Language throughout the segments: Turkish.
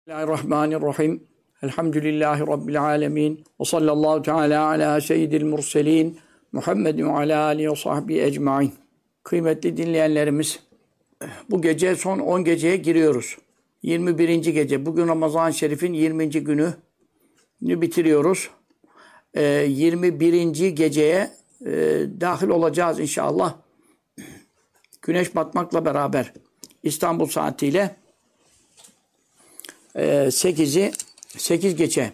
Bismillahirrahmanirrahim. Elhamdülillahi Rabbil alemin. Ve sallallahu teala ala seyyidil murselin. Muhammedin ve ala alihi ve sahbihi ecmain. Kıymetli dinleyenlerimiz, bu gece son 10 geceye giriyoruz. 21. gece. Bugün Ramazan-ı Şerif'in 20. günü bitiriyoruz. 21. geceye dahil olacağız inşallah. Güneş batmakla beraber İstanbul saatiyle 8 geçe.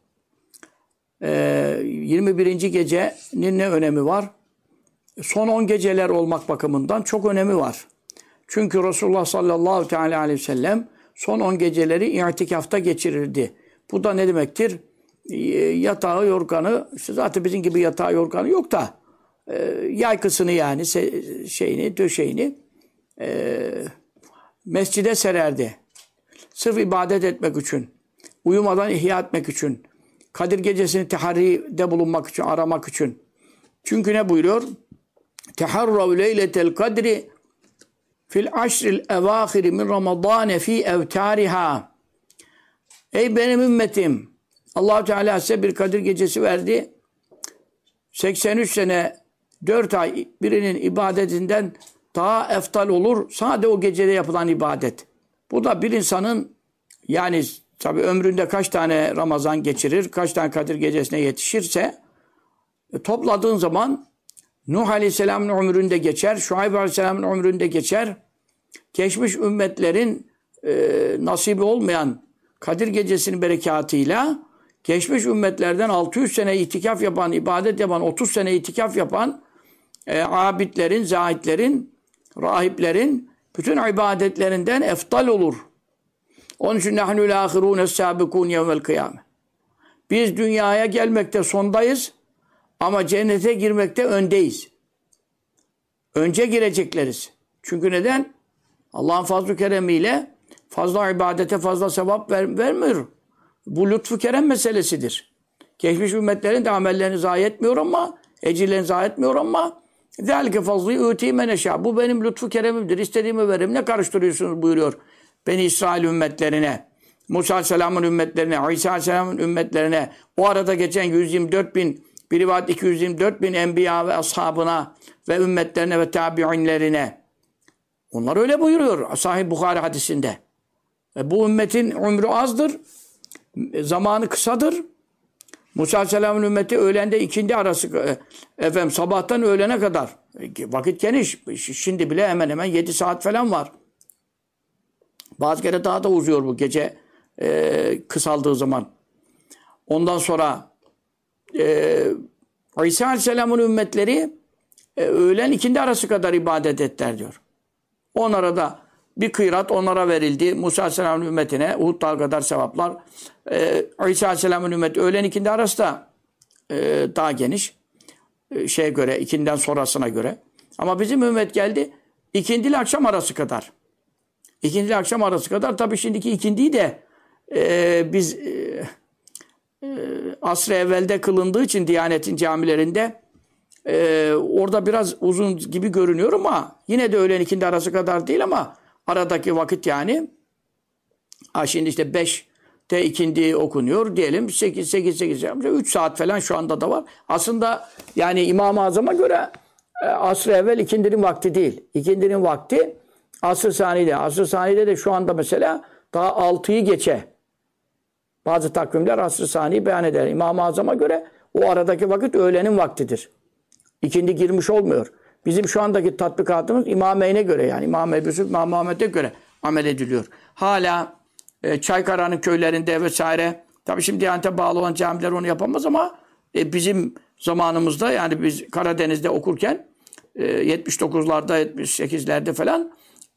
21. gecenin ne önemi var? Son 10 geceler olmak bakımından çok önemi var. Çünkü Resulullah sallallahu teala aleyhi ve sellem son 10 geceleri i'tikafta geçirirdi. Bu da ne demektir? Yatağı, yorganı, işte zaten bizim gibi yatağı, yorganı yok da yaykısını yani döşeğini mescide sererdi. Sırf ibadet etmek için, uyumadan ihya etmek için, Kadir gecesini teharride bulunmak için, aramak için. Çünkü ne buyuruyor? Teharrav leyletel kadri fil aşril evâhiri min ramadâne fî evtâriha. Ey benim ümmetim! Allah-u Teala size bir Kadir gecesi verdi. 83 sene 4 ay birinin ibadetinden daha eftal olur. Sadece o gecede yapılan ibadet. Bu da bir insanın yani tabii ömründe kaç tane Ramazan geçirir, kaç tane Kadir gecesine yetişirse topladığın zaman Nuh Aleyhisselam'ın ömründe geçer, Şuayb Aleyhisselam'ın ömründe geçer. Geçmiş ümmetlerin nasibi olmayan Kadir gecesinin berekatıyla geçmiş ümmetlerden 600 sene itikaf yapan, ibadet yapan, 30 sene itikaf yapan abidlerin, zahitlerin, rahiplerin bütün ibadetlerinden eftal olur. Onun için nahnu l-âhirûne s-sâbikûn yevmel kıyâme. Biz dünyaya gelmekte sondayız ama cennete girmekte öndeyiz. Önce girecekleriz. Çünkü neden? Allah'ın fazl-ı keremiyle fazla ibadete fazla sevap vermiyor. Bu lütfu kerem meselesidir. Geçmiş ümmetlerin de amellerini zayi etmiyor ama, ecirlerini zayi etmiyor ama ذَلْكَ فَضْلِي اُوْتِي مَنَشَى. Bu benim lütfu keremimdir. İstediğimi veririm. Ne karıştırıyorsunuz buyuruyor. Beni İsrail ümmetlerine, Musa Aleyhisselam'ın ümmetlerine, İsa Aleyhisselam'ın ümmetlerine, o arada geçen 124 bin, bir rivayet 224 bin enbiya ve ashabına ve ümmetlerine ve tabi'inlerine. Onlar öyle buyuruyor Sahih Bukhari hadisinde. Bu ümmetin ömrü azdır, zamanı kısadır. Musa Aleyhisselam'ın ümmeti öğlende ikindi arası, sabahtan öğlene kadar. Vakit geniş. Şimdi bile hemen hemen 7 saat falan var. Bazı kere daha da uzuyor bu gece kısaldığı zaman. Ondan sonra İsa Aleyhisselam'ın ümmetleri öğlen ikindi arası kadar ibadet ettiler diyor. Onlara da bir kıyrat onlara verildi. Musa Aleyhisselam'ın ümmetine Uhud dağı kadar sevaplar. İsa Aleyhisselam'ın ümmeti öğlen ikindi arası da daha geniş. Şeye göre, ikinden sonrasına göre. Ama bizim ümmet geldi ikindi ile akşam arası kadar. İkindi ile akşam arası kadar. Tabii şimdiki ikindiyi de biz asr-ı evvelde kılındığı için Diyanet'in camilerinde orada biraz uzun gibi görünüyor ama yine de öğlen ikindi arası kadar değil ama aradaki vakit yani şimdi işte 5'te ikindi okunuyor diyelim 8 3 saat falan şu anda da var. Aslında yani İmam-ı Azam'a göre asr-ı evvel ikindinin vakti değil. İkindinin vakti asr-ı saniyede. Asr-ı saniyede de şu anda mesela daha 6'yı geçe. Bazı takvimler asr-ı saniyi beyan eder. İmam-ı Azam'a göre o aradaki vakit öğlenin vaktidir. İkindi girmiş olmuyor. Bizim şu andaki tatbikatımız İmameyn'e göre yani İmam Ebu Yusuf, İmam Muhammed'e göre amel ediliyor. Hala Çaykara'nın köylerinde vesaire tabii şimdi Diyanet'e bağlı olan camiler onu yapamaz ama bizim zamanımızda yani biz Karadeniz'de okurken 79'larda 78'lerde falan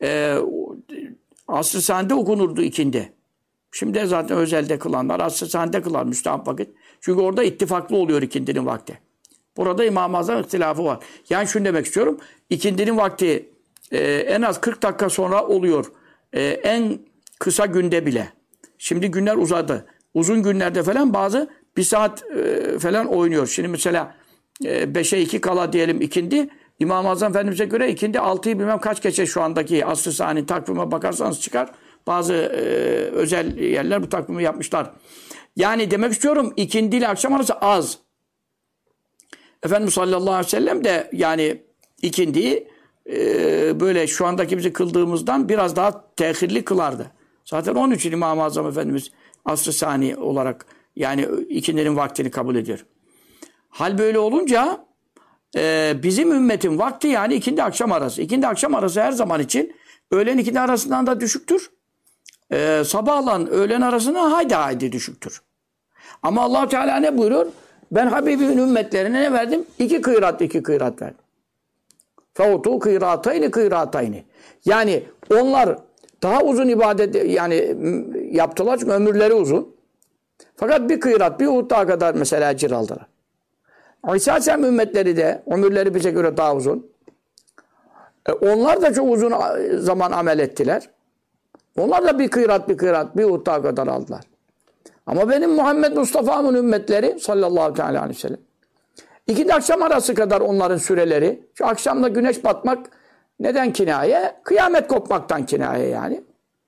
asr-ı saniyede okunurdu ikindi. Şimdi zaten özelde kılanlar asr-ı saniyede kılar müstahap vakit. Çünkü orada ittifaklı oluyor ikindinin vakti. Burada İmam-ı Azam ihtilafı var. Yani şunu demek istiyorum. İkindinin vakti en az 40 dakika sonra oluyor. En kısa günde bile. Şimdi günler uzadı. Uzun günlerde falan bazı bir saat falan oynuyor. Şimdi mesela 5'e 2 kala diyelim ikindi. İmam-ı Azam Efendimiz'e göre ikindi 6'yı bilmem kaç geçe şu andaki asr-ı sani takvime bakarsanız çıkar. Bazı özel yerler bu takvimi yapmışlar. Yani demek istiyorum ikindi ile akşam arası az. Efendimiz sallallahu aleyhi ve sellem de yani ikindiyi böyle şu andaki bizi kıldığımızdan biraz daha tehirli kılardı. Zaten onun için İmam-ı Azam Efendimiz asr-ı sani olarak yani ikindinin vaktini kabul ediyor. Hal böyle olunca bizim ümmetin vakti yani ikindi akşam arası. İkindi akşam arası her zaman için öğlen ikindi arasından da düşüktür. Sabahla öğlen arasına haydi düşüktür. Ama Allah Teala ne buyuruyor? Ben Habibimin ümmetlerine ne verdim? 2 kıyrat verdim. Fautu kıyratayni. Yani onlar daha uzun ibadet yani yaptılar çünkü ömürleri uzun. Fakat bir kıyrat, bir Uhud daha kadar mesela ecir aldılar. İsa Aleyhisselam ümmetleri de ömürleri bize göre daha uzun. Onlar da çok uzun zaman amel ettiler. Onlar da bir kıyrat, bir Uhud daha kadar aldılar. Ama benim Muhammed Mustafa'mın ümmetleri sallallahu aleyhi ve sellem İkindi akşam arası kadar onların süreleri. Şu akşamda güneş batmak neden kinaye? Kıyamet kopmaktan kinaye yani.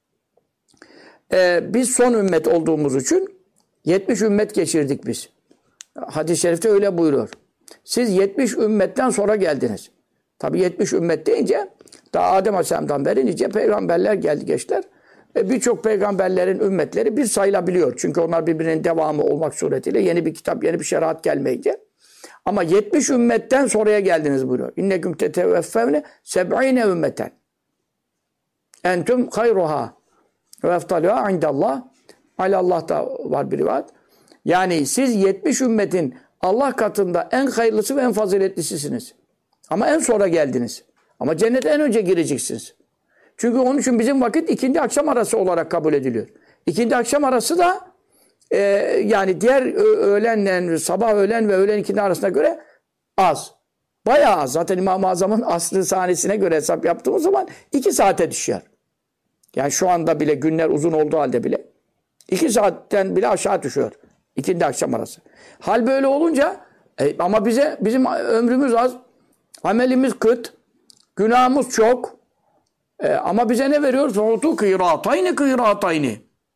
Biz son ümmet olduğumuz için 70 ümmet geçirdik biz. Hadis-i şerifte öyle buyuruyor. Siz 70 ümmetten sonra geldiniz. Tabi 70 ümmet deyince daha Adem Aleyhisselam'dan beri nice peygamberler geldi geçtiler. Birçok peygamberlerin ümmetleri bir sayılabiliyor. Çünkü onlar birbirinin devamı olmak suretiyle yeni bir kitap, yeni bir şeriat gelmeyince. Ama 70 ümmetten sonraya geldiniz buyuruyor. İnneküm teteveffevne seb'ine ümmeten. Entüm hayruha ve eftaluha indallah. Allah'ta var bir rivayet. Yani siz 70 ümmetin Allah katında en hayırlısı ve en faziletlisisiniz. Ama en sonra geldiniz. Ama cennete en önce gireceksiniz. Çünkü onun için bizim vakit ikindi akşam arası olarak kabul ediliyor. İkindi akşam arası da yani diğer öğlenle, sabah öğlen ve öğlen ikindi arasına göre az. Bayağı az. Zaten İmam-ı Azam'ın asr-ı sanesine göre hesap yaptığımız zaman 2 saate düşüyor. Yani şu anda bile günler uzun olduğu halde bile 2 saatten bile aşağı düşüyor. İkindi akşam arası. Hal böyle olunca ama bizim ömrümüz az, amelimiz kıt, günahımız çok. Ama bize ne veriyor? Soğutu kıyratayni.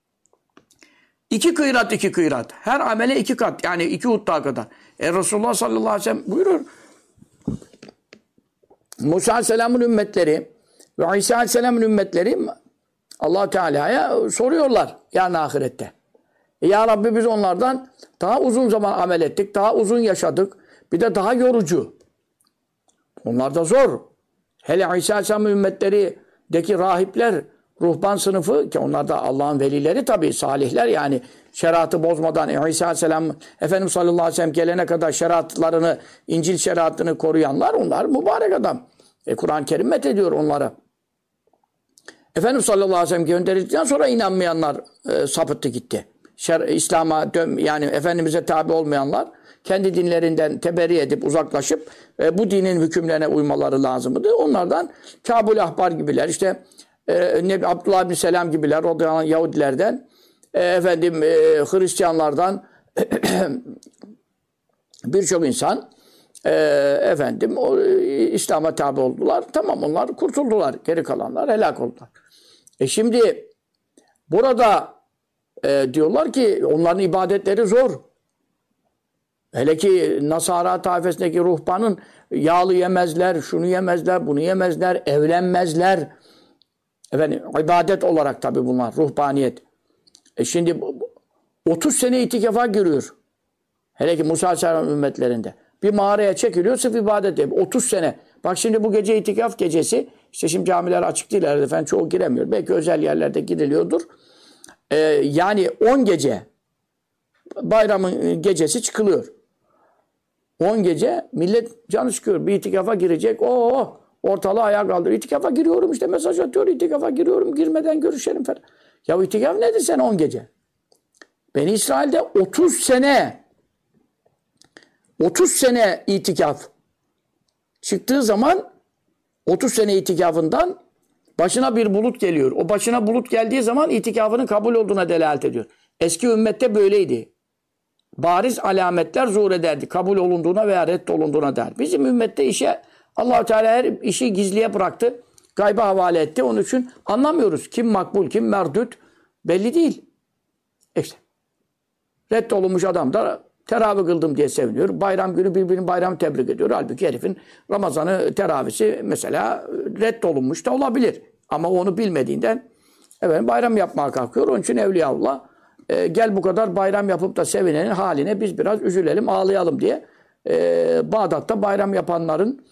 2 kıyrat. Her amele 2 kat. Yani 2 Uhud daha kadar. Resulullah sallallahu aleyhi ve sellem buyuruyor. Musa Aleyhisselam'ın ümmetleri ve İsa Aleyhisselam'ın ümmetleri Allah Teala'ya soruyorlar yarın ahirette. Ya Rabbi biz onlardan daha uzun zaman amel ettik, daha uzun yaşadık. Bir de daha yorucu. Onlar da zor. Hele İsa Aleyhisselam'ın ümmetlerideki rahipler, ruhban sınıfı ki onlar da Allah'ın velileri tabii, salihler yani şeriatı bozmadan İsa Aleyhisselam Efendimiz sallallahu aleyhi ve sellem gelene kadar şeriatlarını, İncil şeriatını koruyanlar onlar mübarek adam. Kur'an-ı Kerim methediyor onlara. Efendimiz sallallahu aleyhi ve sellem gönderildikten sonra inanmayanlar sapıttı gitti. İslam'a yani Efendimiz'e tabi olmayanlar kendi dinlerinden teberri edip uzaklaşıp bu dinin hükümlerine uymaları lazımdı. Onlardan Kâb-ül Ahbar gibiler, işte Abdullah bin Selam gibiler, o da Yahudilerden, Hristiyanlardan birçok insan İslam'a tabi oldular. Tamam, onlar kurtuldular. Geri kalanlar helak oldular. Şimdi burada diyorlar ki onların ibadetleri zor. Hele ki Nasara taifesindeki ruhbanın yağlı yemezler, şunu yemezler, bunu yemezler, evlenmezler. İbadet olarak tabii bunlar, ruhbaniyet. Şimdi 30 sene itikafa giriyor. Hele ki Musa Aleyhisselam ümmetlerinde. Bir mağaraya çekiliyor, sırf ibadet yapıyor. 30 sene. Bak şimdi bu gece itikaf gecesi, işte şimdi camiler açık değil herhalde efendim, çoğu giremiyor. Belki özel yerlerde giriliyordur. Yani 10 gece bayramın gecesi çıkılıyor. 10 gece millet canı çıkıyor. Bir itikafa girecek. Ortalığı ayağa kaldırıyor. İtikafa giriyorum işte, mesaj atıyor. İtikafa giriyorum, girmeden görüşelim falan. Ya itikaf nedir sen 10 gece? Beni İsrail'de 30 sene itikaf çıktığı zaman 30 sene itikafından başına bir bulut geliyor. O başına bulut geldiği zaman itikafının kabul olduğuna delalet ediyor. Eski ümmette böyleydi. Bariz alametler zuhur ederdi. Kabul olunduğuna veya reddolunduğuna der. Bizim ümmette Allah-u Teala her işi gizliye bıraktı. Gayba havale etti. Onun için anlamıyoruz. Kim makbul, kim merdut belli değil. İşte. Reddolunmuş adam da teravih kıldım diye seviniyor. Bayram günü birbirinin bayramı tebrik ediyor. Halbuki herifin Ramazan'ı teravisi mesela reddolunmuş da olabilir. Ama onu bilmediğinden bayram yapmaya kalkıyor. Onun için Evliyaullah gel bu kadar bayram yapıp da sevinenin haline biz biraz üzülelim, ağlayalım diye Bağdat'ta bayram yapanların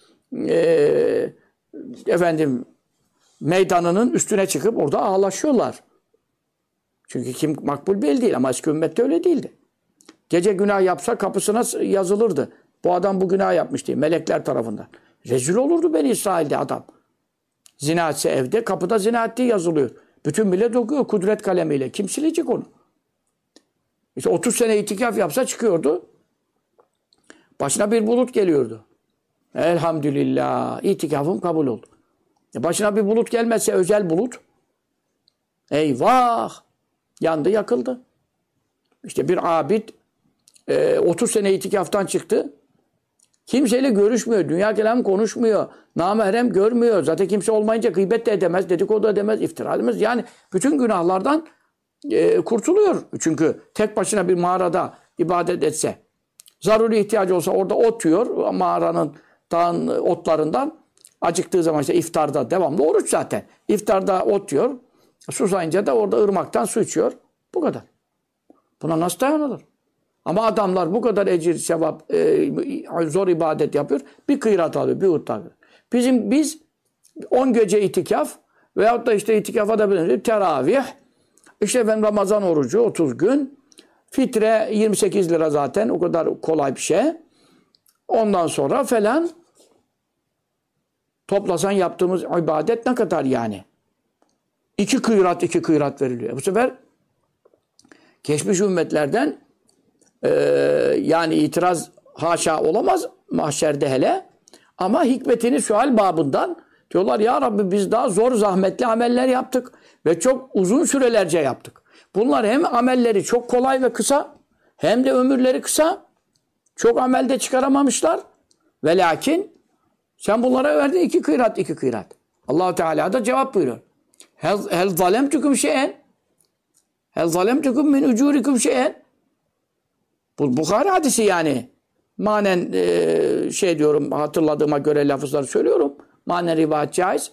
meydanının üstüne çıkıp orada ağlaşıyorlar. Çünkü kim makbul belli değil ama eski ümmette öyle değildi. Gece günah yapsa kapısına yazılırdı. Bu adam bu günah yapmış diye melekler tarafından. Rezil olurdu Beni İsrail'de adam. Zina etse evde kapıda zina ettiği yazılıyor. Bütün millet okuyor kudret kalemiyle. Kim silecek onu? İşte 30 sene itikaf yapsa çıkıyordu. Başına bir bulut geliyordu. Elhamdülillah itikafım kabul oldu. Başına bir bulut gelmezse özel bulut. Eyvah! Yandı yakıldı. İşte bir abid 30 sene itikaftan çıktı. Kimseyle görüşmüyor. Dünya kelamı konuşmuyor. Namahrem görmüyor. Zaten kimse olmayınca gıybet de edemez, dedikodu da edemez, iftira edemez. Yani bütün günahlardan kurtuluyor. Çünkü tek başına bir mağarada ibadet etse, zaruri ihtiyacı olsa orada ot yiyor. Mağaranın dağın otlarından acıktığı zaman işte iftarda devamlı oruç zaten. İftarda ot yiyor. Susayınca da orada ırmaktan su içiyor. Bu kadar. Buna nasıl dayanılır? Ama adamlar bu kadar ecir, sevap, zor ibadet yapıyor. Bir kıyrat alıyor, bir hut alıyor. Biz 10 gece itikaf veyahut da işte itikafa da bir teravih, işte Ramazan orucu 30 gün, fitre 28 lira zaten o kadar kolay bir şey. Ondan sonra falan toplasan yaptığımız ibadet ne kadar yani? 2 kıyrat veriliyor. Bu sefer geçmiş ümmetlerden yani itiraz haşa olamaz mahşerde hele. Ama hikmetini sual babından diyorlar ya Rabbi biz daha zor zahmetli ameller yaptık ve çok uzun sürelerce yaptık. Bunlar hem amelleri çok kolay ve kısa hem de ömürleri kısa. Çok amelde çıkaramamışlar. Ve lakin sen bunlara verdin 2 kıyrat. Allah-u Teala da cevap buyuruyor. Hel zalemtüküm şeyen. Hel zalemtüküm min ucurikum şeyen. Bu Bukhari hadisi yani. Manen diyorum hatırladığıma göre lafızları söylüyorum. Manen rivayet caiz.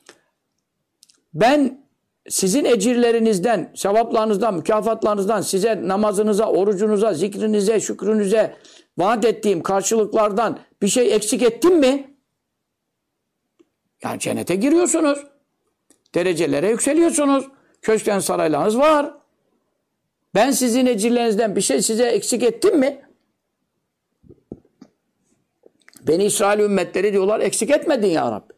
Ben sizin ecirlerinizden, sevaplarınızdan, mükafatlarınızdan size namazınıza, orucunuza, zikrinize, şükrünüze vaat ettiğim karşılıklardan bir şey eksik ettim mi? Yani cennete giriyorsunuz. Derecelere yükseliyorsunuz. Köşkten saraylarınız var. Ben sizin ecirlerinizden bir şey size eksik ettim mi? Beni İsrail ümmetleri diyorlar eksik etmedin ya Rabbi.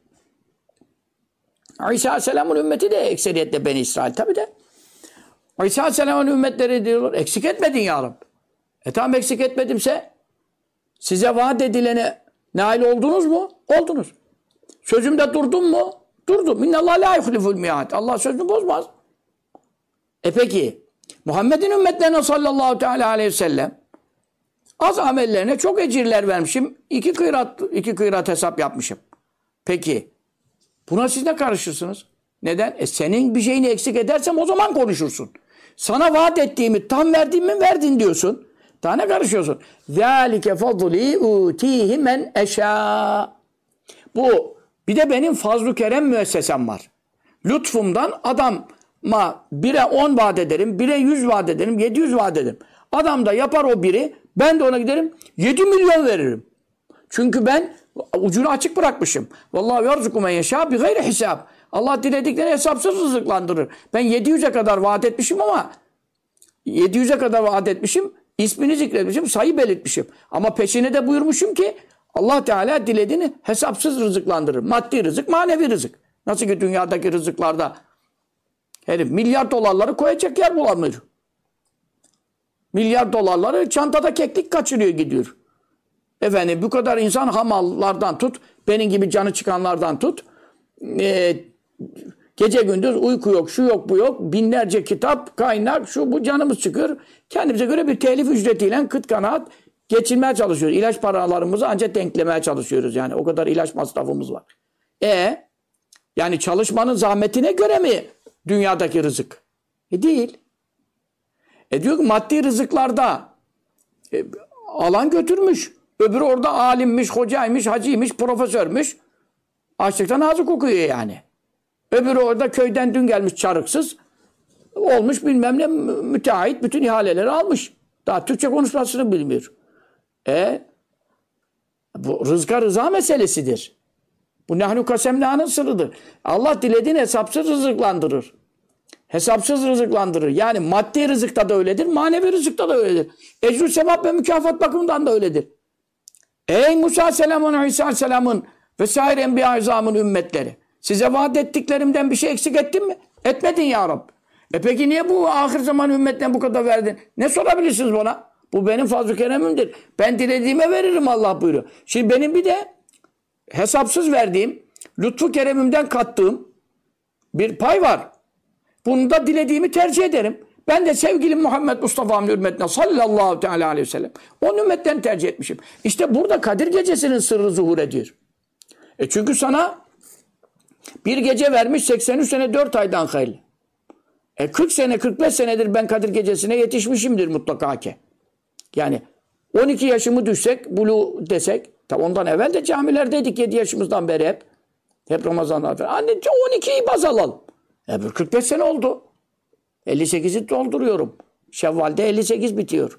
İsa Aleyhisselam'ın ümmeti de ekseriyetle Beni İsrail tabi de. İsa Aleyhisselam'ın ümmetleri diyorlar eksik etmedin ya Rabbi. Tamam eksik etmedimse size vaat edilene nail oldunuz mu? Oldunuz. Sözümde durdum mu? Durdum. İnnallâh lâ yuhliful mi'ad. Allah sözünü bozmaz. Peki Muhammed'in ümmetlerine sallallahu teala aleyhi ve sellem az amellerine çok ecirler vermişim. 2 kıyrat hesap yapmışım. Peki buna siz ne karışırsınız? Neden? Senin bir şeyini eksik edersem o zaman konuşursun. Sana vaat ettiğimi tam verdiğimi verdin diyorsun. Daha ne karışıyorsun? ذَٰلِكَ فَضْلِي اُوْتِيهِ مَنْ اَشَاءُ. Bu bir de benim fazl-ı kerem müessesem var. Lütfumdan adama 1'e 10 vaat ederim, 1'e 100 vaat ederim, 700 vaat ederim. Adam da yapar o biri, ben de ona giderim 7 milyon veririm. Çünkü ben ucunu açık bırakmışım. Vallahi yarzuku men yeşâ bi gayri hisab. Allah dilediklerini hesapsız rızıklandırır. Ben 700'e kadar vaat etmişim ama 700'e kadar vaat etmişim, ismini zikretmişim, sayı belirtmişim. Ama peşine de buyurmuşum ki Allah Teala dilediğini hesapsız rızıklandırır. Maddi rızık, manevi rızık. Nasıl ki dünyadaki rızıklarda herif milyar dolarları koyacak yer bulamıyor. Milyar dolarları çantada keklik kaçırıyor gidiyor. Bu kadar insan hamallardan tut, benim gibi canı çıkanlardan tut. Gece gündüz uyku yok, şu yok, bu yok. Binlerce kitap, kaynak, şu bu canımız çıkıyor. Kendimize göre bir telif ücretiyle kıt kanaat geçinmeye çalışıyoruz. İlaç paralarımızı ancak denklemeye çalışıyoruz yani. O kadar ilaç masrafımız var. Yani çalışmanın zahmetine göre mi dünyadaki rızık? Değil. Diyor ki maddi rızıklarda alan götürmüş. Öbürü orada alimmiş, hocaymış, hacıymış, profesörmüş. Açlıktan ağzı kokuyor yani. Öbürü orada köyden dün gelmiş çarıksız. Olmuş bilmem ne müteahhit bütün ihaleleri almış. Daha Türkçe konuşmasını bilmiyor. Bu rızka rıza meselesidir. Bu nahnu kasemnâ'nın sırrıdır. Allah dilediğini hesapsız rızıklandırır. Hesapsız rızıklandırır. Yani maddi rızıkta da öyledir, manevi rızıkta da öyledir. Ecrü sevap ve mükafat bakımından da öyledir. Ey Musa selamın, İsa selamın vesaire enbiya izamın ümmetleri. Size vaat ettiklerimden bir şey eksik ettin mi? Etmedin ya Rab. Peki niye bu ahir zaman ümmetten bu kadar verdin? Ne sorabilirsiniz bana? Bu benim fazl-ı keremimdir. Ben dilediğime veririm Allah buyuruyor. Şimdi benim bir de hesapsız verdiğim, lütfu keremimden kattığım bir pay var. Bunu da dilediğimi tercih ederim. Ben de sevgili Muhammed Mustafa'nın hürmetine sallallahu teala aleyhi ve sellem onun ümmetten tercih etmişim. İşte burada Kadir Gecesi'nin sırrı zuhur ediyor. Çünkü sana bir gece vermiş 83 sene 4 aydan hayırlı. 40 sene 45 senedir ben Kadir Gecesi'ne yetişmişimdir mutlaka ki. Yani 12 yaşımı düşsek, bulu desek, tabi ondan evvel de camilerdeydik 7 yaşımızdan beri hep. Hep Ramazanlarda. Anne 12'yi baz alalım. 45 sene oldu. 58'i dolduruyorum. Şevval'de 58 bitiyor.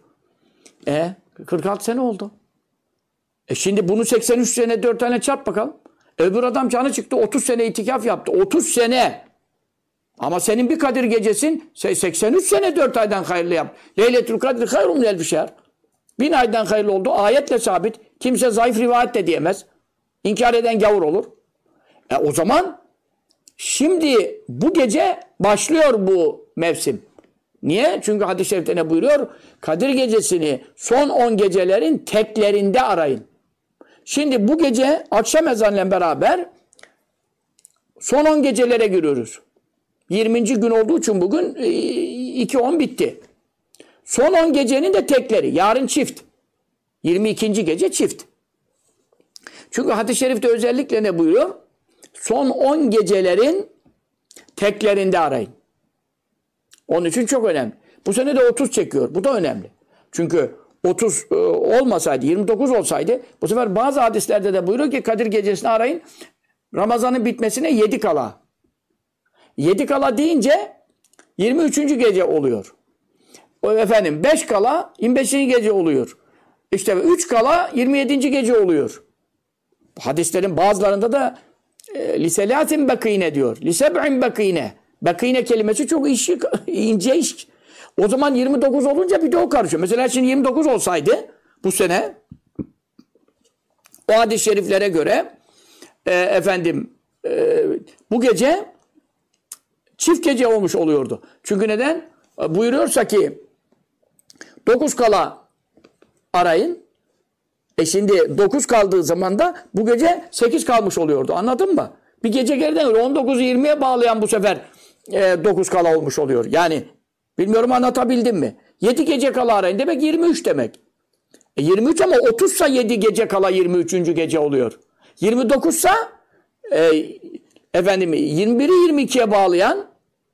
46 sene oldu. Şimdi bunu 83 sene 4 tane çarp bakalım. Öbür adam canı çıktı 30 sene itikaf yaptı. 30 sene. Ama senin bir Kadir Gecesin 83 sene 4 aydan hayırlı yap. Leyletül Kadir hayrun min elfi şehr. 1000 aydan hayırlı oldu. Ayetle sabit. Kimse zayıf rivayet de diyemez. İnkar eden gavur olur. O zaman şimdi bu gece başlıyor bu mevsim. Niye? Çünkü hadis-i şerifte ne buyuruyor? Kadir Gecesini son 10 gecelerin teklerinde arayın. Şimdi bu gece akşam ezanıyla beraber son 10 gecelere giriyoruz. 20. gün olduğu için bugün 2-10 bitti. Son 10 gecenin de tekleri. Yarın çift. 22. gece çift. Çünkü hadis-i şerifte özellikle ne buyuruyor? Son 10 gecelerin teklerinde arayın. Onun için çok önemli. Bu sene de 30 çekiyor. Bu da önemli. Çünkü 30 olmasaydı, 29 olsaydı bu sefer bazı hadislerde de buyuruyor ki Kadir Gecesi'ni arayın. Ramazan'ın bitmesine 7 kala. 7 kala deyince 23. gece oluyor. 5 kala 25. gece oluyor. İşte 3 kala 27. gece oluyor. Hadislerin bazılarında da liselatin bakine diyor. Liseb'in bakine. Bakine kelimesi çok ince iş. O zaman 29 olunca bir de o karışıyor. Mesela şimdi 29 olsaydı bu sene o hadis-i şeriflere göre bu gece çift gece olmuş oluyordu. Çünkü neden? Buyuruyorsa ki 9 kala arayın. Şimdi 9 kaldığı zaman da bu gece 8 kalmış oluyordu. Anladın mı? Bir gece geriden 19'u 20'ye bağlayan bu sefer 9 kala olmuş oluyor. Yani bilmiyorum anlatabildim mi? 7 gece kala arayın demek 23 demek. 23 ama 30'sa 7 gece kala 23. gece oluyor. 29'sa 21'i 22'ye bağlayan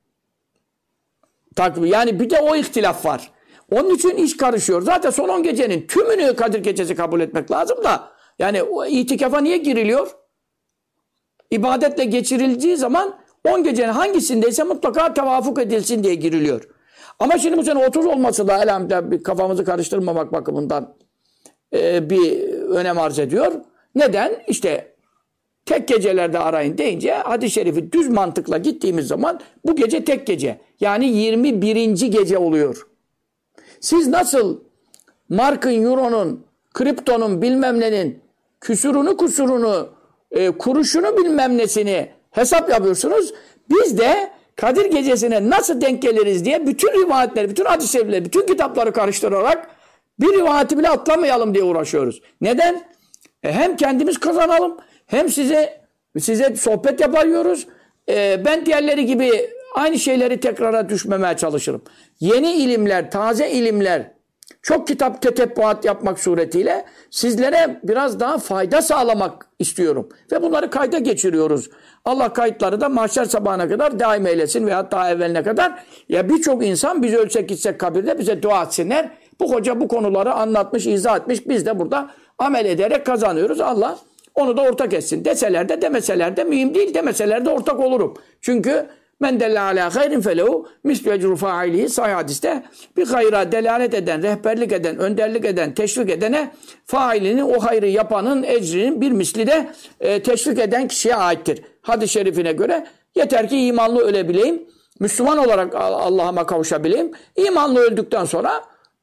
takvim. Yani bir de o ihtilaf var. Onun için iş karışıyor. Zaten son 10 gecenin tümünü Kadir Gecesi kabul etmek lazım da yani o itikafa niye giriliyor? İbadetle geçirildiği zaman 10 gecenin hangisindeyse mutlaka tevafuk edilsin diye giriliyor. Ama şimdi bu sene 30 olması da elhamdülillah kafamızı karıştırmamak bakımından bir önem arz ediyor. Neden? İşte tek gecelerde arayın deyince hadis-i şerifi düz mantıkla gittiğimiz zaman bu gece tek gece. Yani 21. gece oluyor. Siz nasıl markın, euronun, kriptonun bilmem nenin küsurunu kuruşunu bilmem nesini hesap yapıyorsunuz. Biz de Kadir Gecesi'ne nasıl denk geliriz diye bütün rivayetleri, bütün hadis-i şerifleri, bütün kitapları karıştırarak bir rivayeti bile atlamayalım diye uğraşıyoruz. Neden? Hem kendimiz kazanalım hem size sohbet yapıyoruz. Ben diğerleri gibi aynı şeyleri tekrara düşmemeye çalışırım. Yeni ilimler, taze ilimler, çok kitap tetebbuat yapmak suretiyle sizlere biraz daha fayda sağlamak istiyorum. Ve bunları kayda geçiriyoruz. Allah kayıtları da mahşer sabahına kadar daim eylesin veya daha evveline kadar. Ya birçok insan biz ölsek gitsek kabirde bize dua etsinler. Bu hoca bu konuları anlatmış, izah etmiş. Biz de burada amel ederek kazanıyoruz. Allah onu da ortak etsin. Deseler de demeseler de mühim değil. Demeseler de ortak olurum. Çünkü men delle ala hayrin felehu mislu ecru failihi sahih hadiste bir hayra delalet eden, rehberlik eden, önderlik eden, teşvik edene failinin o hayrı yapanın ecrinin bir misli de teşvik eden kişiye aittir. Hadis-i şerifine göre yeter ki imanlı ölebileyim. Müslüman olarak Allah'ıma kavuşabileyim. İmanlı öldükten sonra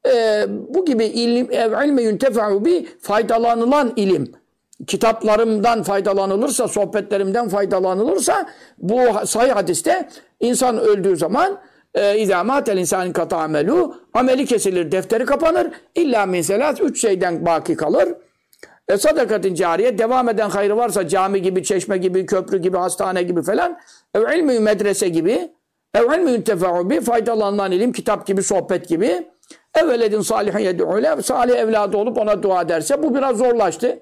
bu gibi ilim ilme yuntefa'u bi faydalanılan ilim. Kitaplarımdan faydalanılırsa, sohbetlerimden faydalanılırsa bu sahih hadiste insan öldüğü zaman اِذَا مَاتَ الْاِنْسَانٍ قَطَ عَمَلُوا ameli kesilir, defteri kapanır. İlla min selat, 3 şeyden baki kalır. Sadakatin cariye, devam eden hayrı varsa cami gibi, çeşme gibi, köprü gibi, hastane gibi falan. Ev ilmi medrese gibi. Ev ilmi yuntefa'u bi faydalanılan ilim, kitap gibi, sohbet gibi. Evveledin salihin yed'ûle, salih evladı olup ona dua ederse bu biraz zorlaştı.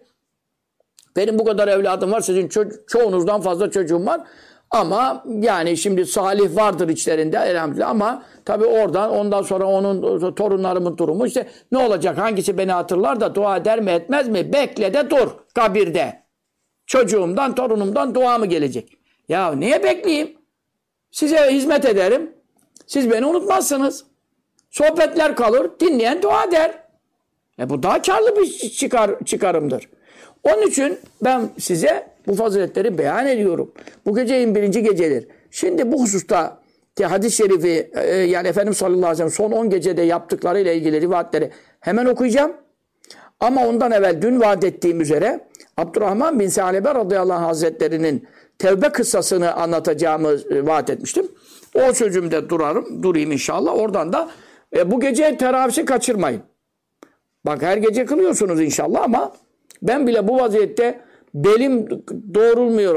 Benim bu kadar evladım var, sizin çoğunuzdan fazla çocuğum var. Ama yani şimdi salih vardır içlerinde elhamdülillah ama tabii ondan sonra onun torunlarımın durumu işte ne olacak? Hangisi beni hatırlar da dua eder mi etmez mi? Bekle de dur kabirde. Çocuğumdan, torunumdan dua mı gelecek? Ya niye bekleyeyim? Size hizmet ederim. Siz beni unutmazsınız. Sohbetler kalır, dinleyen dua eder. Bu daha karlı bir çıkarımdır. Onun için ben size bu faziletleri beyan ediyorum. Bu gece 21. gecedir. Şimdi bu hususta ki hadis-i şerifi yani Efendimiz sallallahu aleyhi ve sellem son 10 gecede yaptıklarıyla ilgili rivayetleri hemen okuyacağım. Ama ondan evvel dün vaat ettiğim üzere Abdurrahman bin Sa'lebe radıyallahu anh hazretlerinin tevbe kıssasını anlatacağımı vaat etmiştim. O sözümde durayım inşallah. Oradan da bu gece teravisi kaçırmayın. Bak her gece kılıyorsunuz inşallah ama ben bile bu vaziyette belim doğrulmuyor.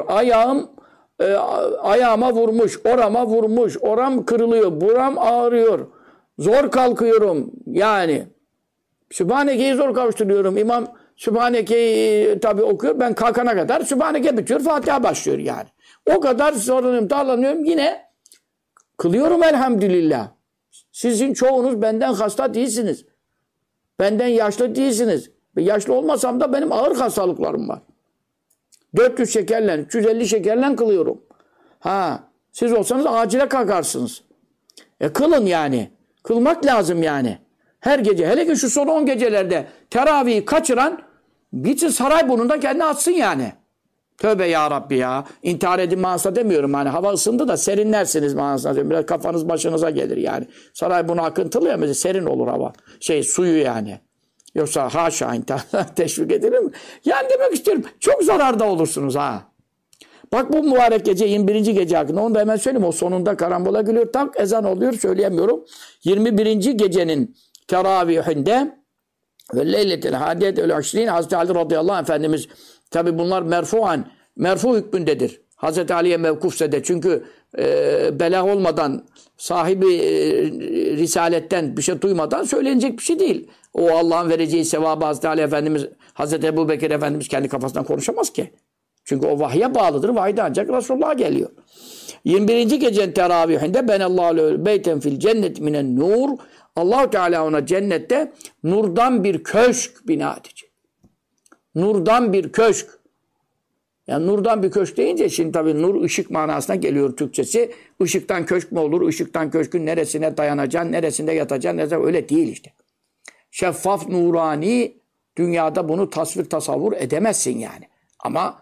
Ayağıma vurmuş, orama vurmuş, oram kırılıyor, buram ağrıyor. Zor kalkıyorum yani. Sübhaneke'yi zor kavuşturuyorum. İmam Sübhaneke'yi tabi okuyor. Ben kalkana kadar Sübhaneke bitiyor, Fatiha başlıyor yani. O kadar sorunum, darlanıyorum. Yine kılıyorum elhamdülillah. Sizin çoğunuz benden hasta değilsiniz. Benden yaşlı değilsiniz. Yaşlı olmasam da benim ağır hastalıklarım var. 400 şekerle, 350 şekerle kılıyorum. Siz olsanız acile kalkarsınız. Kılın yani. Kılmak lazım yani. Her gece. Hele ki şu son 10 gecelerde teravihi kaçıran bütün Sarayburnu'nda kendini atsın yani. Tövbe ya Rabbi ya. İntihar edin manasına demiyorum. Hani hava ısındı da serinlersiniz manasına demiyorum. Biraz kafanız başınıza gelir yani. Sarayburnu akıntılı ya mesela serin olur hava. Suyu yani. Yoksa haşa intihar teşvik edilir mi? Yani demek istiyorum. Çok zararda olursunuz ha. Bak bu mübarek gece 21. gece hakkında. Onu da hemen söyleyeyim. O sonunda karambola gülüyor. Tak ezan oluyor. Söyleyemiyorum. 21. gecenin teravihinde ve leyletil hadiyet el aşrin Hazreti Ali radıyallahu anh Efendimiz tabi bunlar merfu hükmündedir. Hazreti Ali'ye mevkufse de çünkü belag olmadan sahibi risaletten bir şey duymadan söylenecek bir şey değil. O Allah'ın vereceği sevabı Hazreti Ali Efendimiz, Hazreti Ebu Bekir Efendimiz kendi kafasından konuşamaz ki. Çünkü o vahye bağlıdır. Vahide ancak Resulullah'a geliyor. 21. gecenin teravihinde ben Allah'u beyten fil cennet minen nur Allah-u Teala ona cennette nurdan bir köşk bina edecek. Nurdan bir köşk. Yani nurdan bir köşk deyince şimdi tabii nur ışık manasına geliyor Türkçesi. Işıktan köşk mü olur? Işıktan köşkün neresine dayanacaksın, neresinde yatacaksın, öyle değil işte. Şeffaf, nurani dünyada bunu tasavvur edemezsin yani. Ama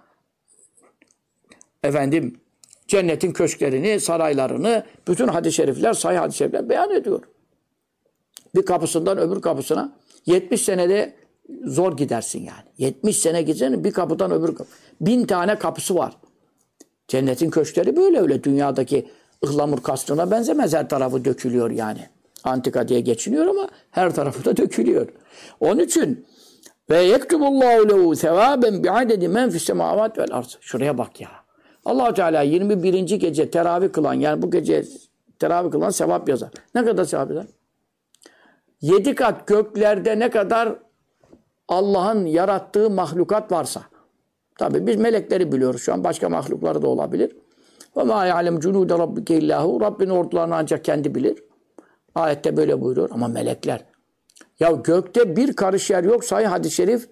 efendim cennetin köşklerini, saraylarını bütün hadis-i şerifler, sahih hadis-i şerifler beyan ediyor. Bir kapısından öbür kapısına 70 senede zor gidersin yani. 70 sene gideceksin bir kapıdan öbür kapı. 1000 tane kapısı var. Cennetin köşkleri böyle öyle dünyadaki ıhlamur kasrına benzemez. Her tarafı dökülüyor yani. Antika diye geçiniyor ama her tarafı da dökülüyor. Onun için ve yektubullahu lehu sevaben bi'adedi men fis semavat vel arz. Şuraya bak ya. Allah Teala 21. gece teravih kılan yani bu gece teravih kılan sevap yazar. Ne kadar sevap yazar? 7 kat göklerde ne kadar Allah'ın yarattığı mahlukat varsa Tabi biz melekleri biliyoruz şu an. Başka mahlukları da olabilir. Ve mâ ya'lem cunûde rabbike illâhu. Rabbin ordularını ancak kendi bilir. Ayette böyle buyuruyor. Ama melekler. Ya gökte bir karış yer yok. Sahih hadis-i şerif.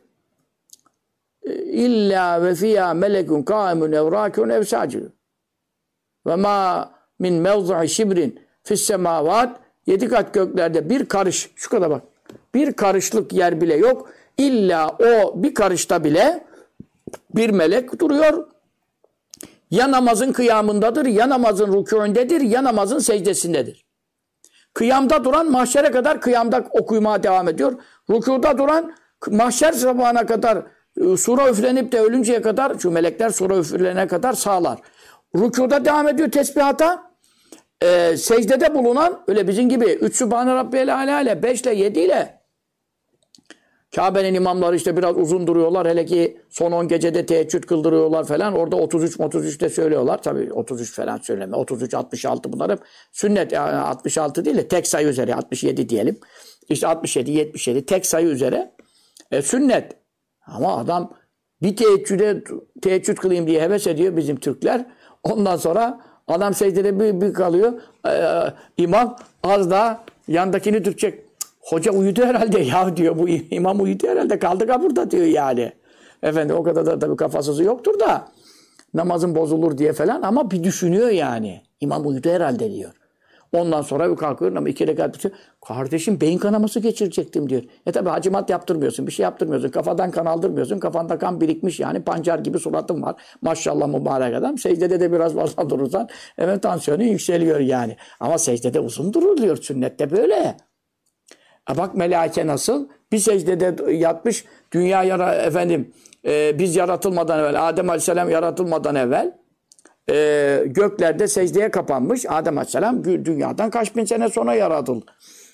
İlla ve fiyâ melekun kâimun evrâkun evsâcı. Ve mâ min mevzu'i şibrin fissemâvât. 7 kat göklerde bir karış. Şu kadar bak. Bir karışlık yer bile yok. İlla o bir karışta bile bir melek duruyor. Ya namazın kıyamındadır, ya namazın rükûndedir, ya namazın secdesindedir. Kıyamda duran mahşere kadar kıyamda okumaya devam ediyor. Rükûda duran mahşer sabahına kadar sura üflenip de ölünceye kadar, şu melekler sura üflenene kadar sağlar. Rükûda devam ediyor tesbihata. Secdede bulunan öyle bizim gibi 3 Sübhane Rabbiyel Alâ ile 5 ile 7 ile Kabe'nin imamları işte biraz uzun duruyorlar. Hele ki son 10 gecede teheccüd kıldırıyorlar falan. Orada 33 de söylüyorlar. Tabii 33 falan söyleme. 33, 66 bunlar hep sünnet. Yani 66 değil de tek sayı üzere. 67 diyelim. İşte 67, 77 tek sayı üzere. Sünnet. Ama adam bir teheccüd kılayım diye heves ediyor bizim Türkler. Ondan sonra adam secdede bir kalıyor. İmam az daha yandakini Türkçe hoca uyudu herhalde ya diyor. Bu imam uyudu herhalde. Kaldı ha burada diyor yani. Efendim o kadar da tabii kafasızı yoktur da namazın bozulur diye falan ama bir düşünüyor yani. İmam uyudu herhalde diyor. Ondan sonra bir kalkıyor ama 2 rekat bitiyor. Kardeşim beyin kanaması geçirecektim diyor. Tabii hacimat yaptırmıyorsun. Bir şey yaptırmıyorsun. Kafadan kan aldırmıyorsun. Kafanda kan birikmiş yani. Pancar gibi suratın var. Maşallah mübarek adam. Secdede de biraz fazla durursan hemen tansiyonu yükseliyor yani. Ama secdede uzun duruluyor. Sünnette böyle. Bak melaike nasıl? Bir secdede yatmış. Dünya biz yaratılmadan evvel, Adem Aleyhisselam yaratılmadan evvel göklerde secdeye kapanmış. Adem Aleyhisselam dünyadan kaç bin sene sonra yaratıldı.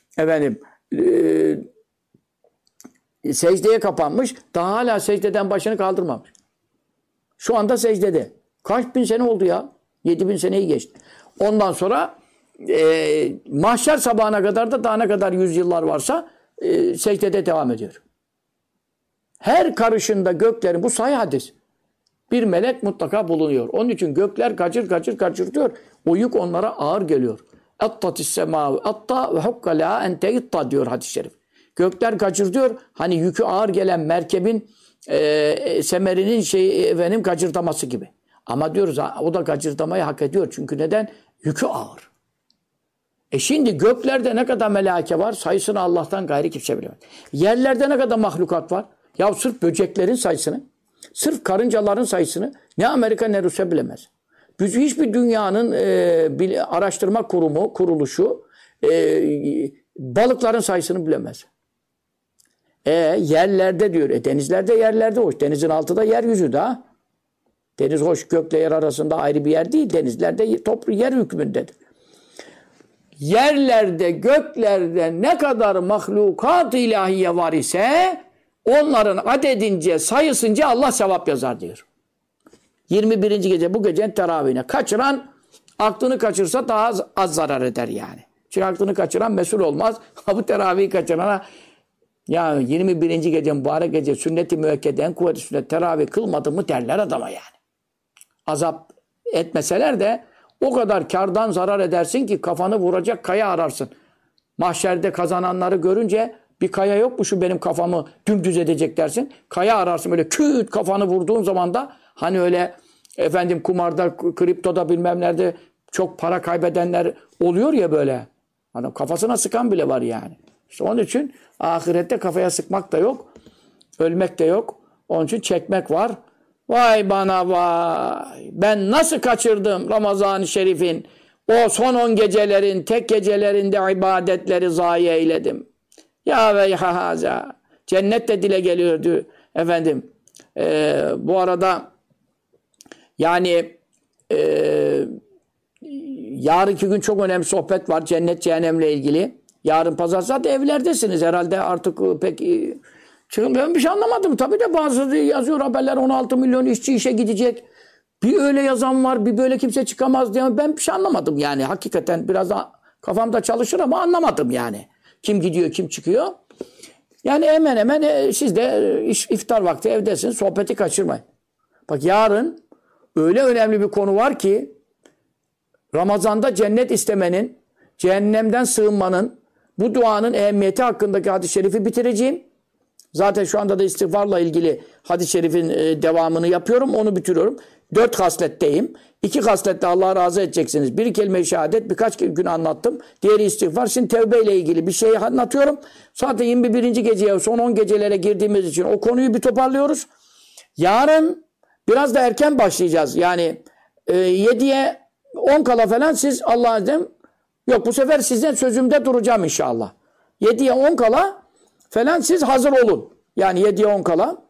Secdeye kapanmış. Daha hala secdeden başını kaldırmamış. Şu anda secdede. Kaç bin sene oldu ya? 7 bin seneyi geçti. Ondan sonra mahşer sabahına kadar da daha ne kadar yüzyıllar varsa secdede devam ediyor. Her karışında göklerin, bu sahih hadis, bir melek mutlaka bulunuyor. Onun için gökler gacır diyor. O yük onlara ağır geliyor. Attatis semâ atta ve hukka lâ ente itta diyor hadis-i şerif. Gökler gacır diyor. Hani yükü ağır gelen merkebin semerinin gacırdaması gibi. Ama diyoruz o da gacırdamayı hak ediyor. Çünkü neden? Yükü ağır. Şimdi göklerde ne kadar melaike var? Sayısını Allah'tan gayri kimse bilemez. Yerlerde ne kadar mahlukat var? Ya sırf böceklerin sayısını, sırf karıncaların sayısını ne Amerika ne Rusya bilemez. Hiçbir dünyanın araştırma kuruluşu balıkların sayısını bilemez. Yerlerde diyor. Denizlerde yerlerde hoş. Denizin altı da yeryüzü da. Deniz hoş gökle yer arasında ayrı bir yer değil. Denizlerde yer hükmündedir. Yerlerde, göklerde ne kadar mahlukat ilahiye var ise onların adedince, sayısınca Allah sevap yazar diyor. 21. gece bu gecenin teravihine kaçıran aklını kaçırsa daha az zarar eder yani. Çünkü aklını kaçıran mesul olmaz. Bu teravihi kaçırana ya 21. gece mübarek gece sünnet-i müekkede en kuvvetli sünnet teravih kılmadı mı derler adama yani. Azap etmeseler de o kadar kardan zarar edersin ki kafanı vuracak kaya ararsın. Mahşerde kazananları görünce bir kaya yok mu şu benim kafamı dümdüz edecek dersin. Kaya ararsın böyle küt kafanı vurduğun zaman da hani öyle kumarda, kriptoda bilmem nerede çok para kaybedenler oluyor ya böyle. Adam kafasına sıkan bile var yani. İşte onun için ahirette kafaya sıkmak da yok. Ölmek de yok. Onun için çekmek var. Vay bana vay. Ben nasıl kaçırdım Ramazan-ı Şerif'in o son 10 gecelerin tek gecelerinde ibadetleri zayi eyledim. Ya veyhahaza. Cennet de dile geliyordu bu arada yani yarınki gün çok önemli sohbet var cennet cehennemle ilgili. Yarın pazar zaten evlerdesiniz herhalde artık pek çıkın ben bir şey anlamadım. Tabii de bazı yazıyor haberler 16 milyon işçi işe gidecek. Bir öyle yazan var bir böyle kimse çıkamaz diye ben bir şey anlamadım yani. Hakikaten biraz da kafamda çalışır ama anlamadım yani. Kim gidiyor kim çıkıyor. Yani hemen siz de iftar vakti evdesiniz sohbeti kaçırmayın. Bak yarın öyle önemli bir konu var ki Ramazan'da cennet istemenin, cehennemden sığınmanın, bu duanın ehemmiyeti hakkındaki hadis-i şerifi bitireceğim. Zaten şu anda da istiğfarla ilgili hadis-i şerifin devamını yapıyorum. Onu bitiriyorum. 4 hasletteyim. 2 haslette Allah'a razı edeceksiniz. Bir kelime-i şehadet birkaç gün anlattım. Diğeri istiğfar. Şimdi tevbeyle ilgili bir şey anlatıyorum. Zaten 21. geceye son 10 gecelere girdiğimiz için o konuyu bir toparlıyoruz. Yarın biraz da erken başlayacağız. Yani 7'ye 10 kala falan siz Allah'a izniyle, yok bu sefer sizden sözümde duracağım inşallah. 7'ye 10 kala falan siz hazır olun. Yani 7'ye 10 kala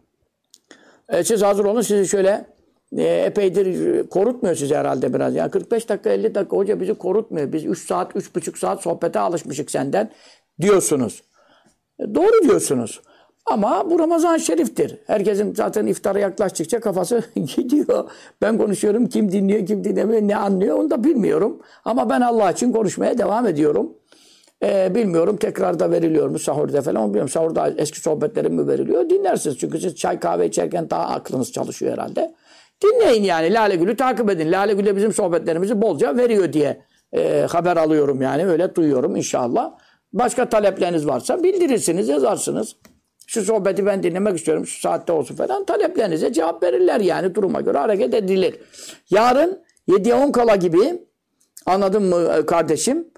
siz hazır olun. Sizi şöyle epeydir korutmuyor sizi herhalde biraz. Yani 45 dakika 50 dakika hoca bizi korutmuyor. Biz 3 saat 3,5 saat sohbete alışmışık senden diyorsunuz. Doğru diyorsunuz. Ama bu Ramazan-ı Şerif'tir. Herkesin zaten iftara yaklaştıkça kafası gidiyor. Ben konuşuyorum. Kim dinliyor, kim dinlemiyor, ne anlıyor onu da bilmiyorum. Ama ben Allah için konuşmaya devam ediyorum. Bilmiyorum tekrarda veriliyor mu sahurda falan bilmiyorum. Sahurda eski sohbetlerim mi veriliyor? Dinlersiniz. Çünkü siz çay kahve içerken daha aklınız çalışıyor herhalde. Dinleyin yani. Lale Gül'ü takip edin. Lale Gül'e bizim sohbetlerimizi bolca veriyor diye haber alıyorum yani. Öyle duyuyorum inşallah. Başka talepleriniz varsa bildirirsiniz, yazarsınız. Şu sohbeti ben dinlemek istiyorum. Şu saatte olsun falan. Taleplerinize cevap verirler yani. Duruma göre hareket edilir. Yarın 7'ye 10 kala gibi anladın mı kardeşim?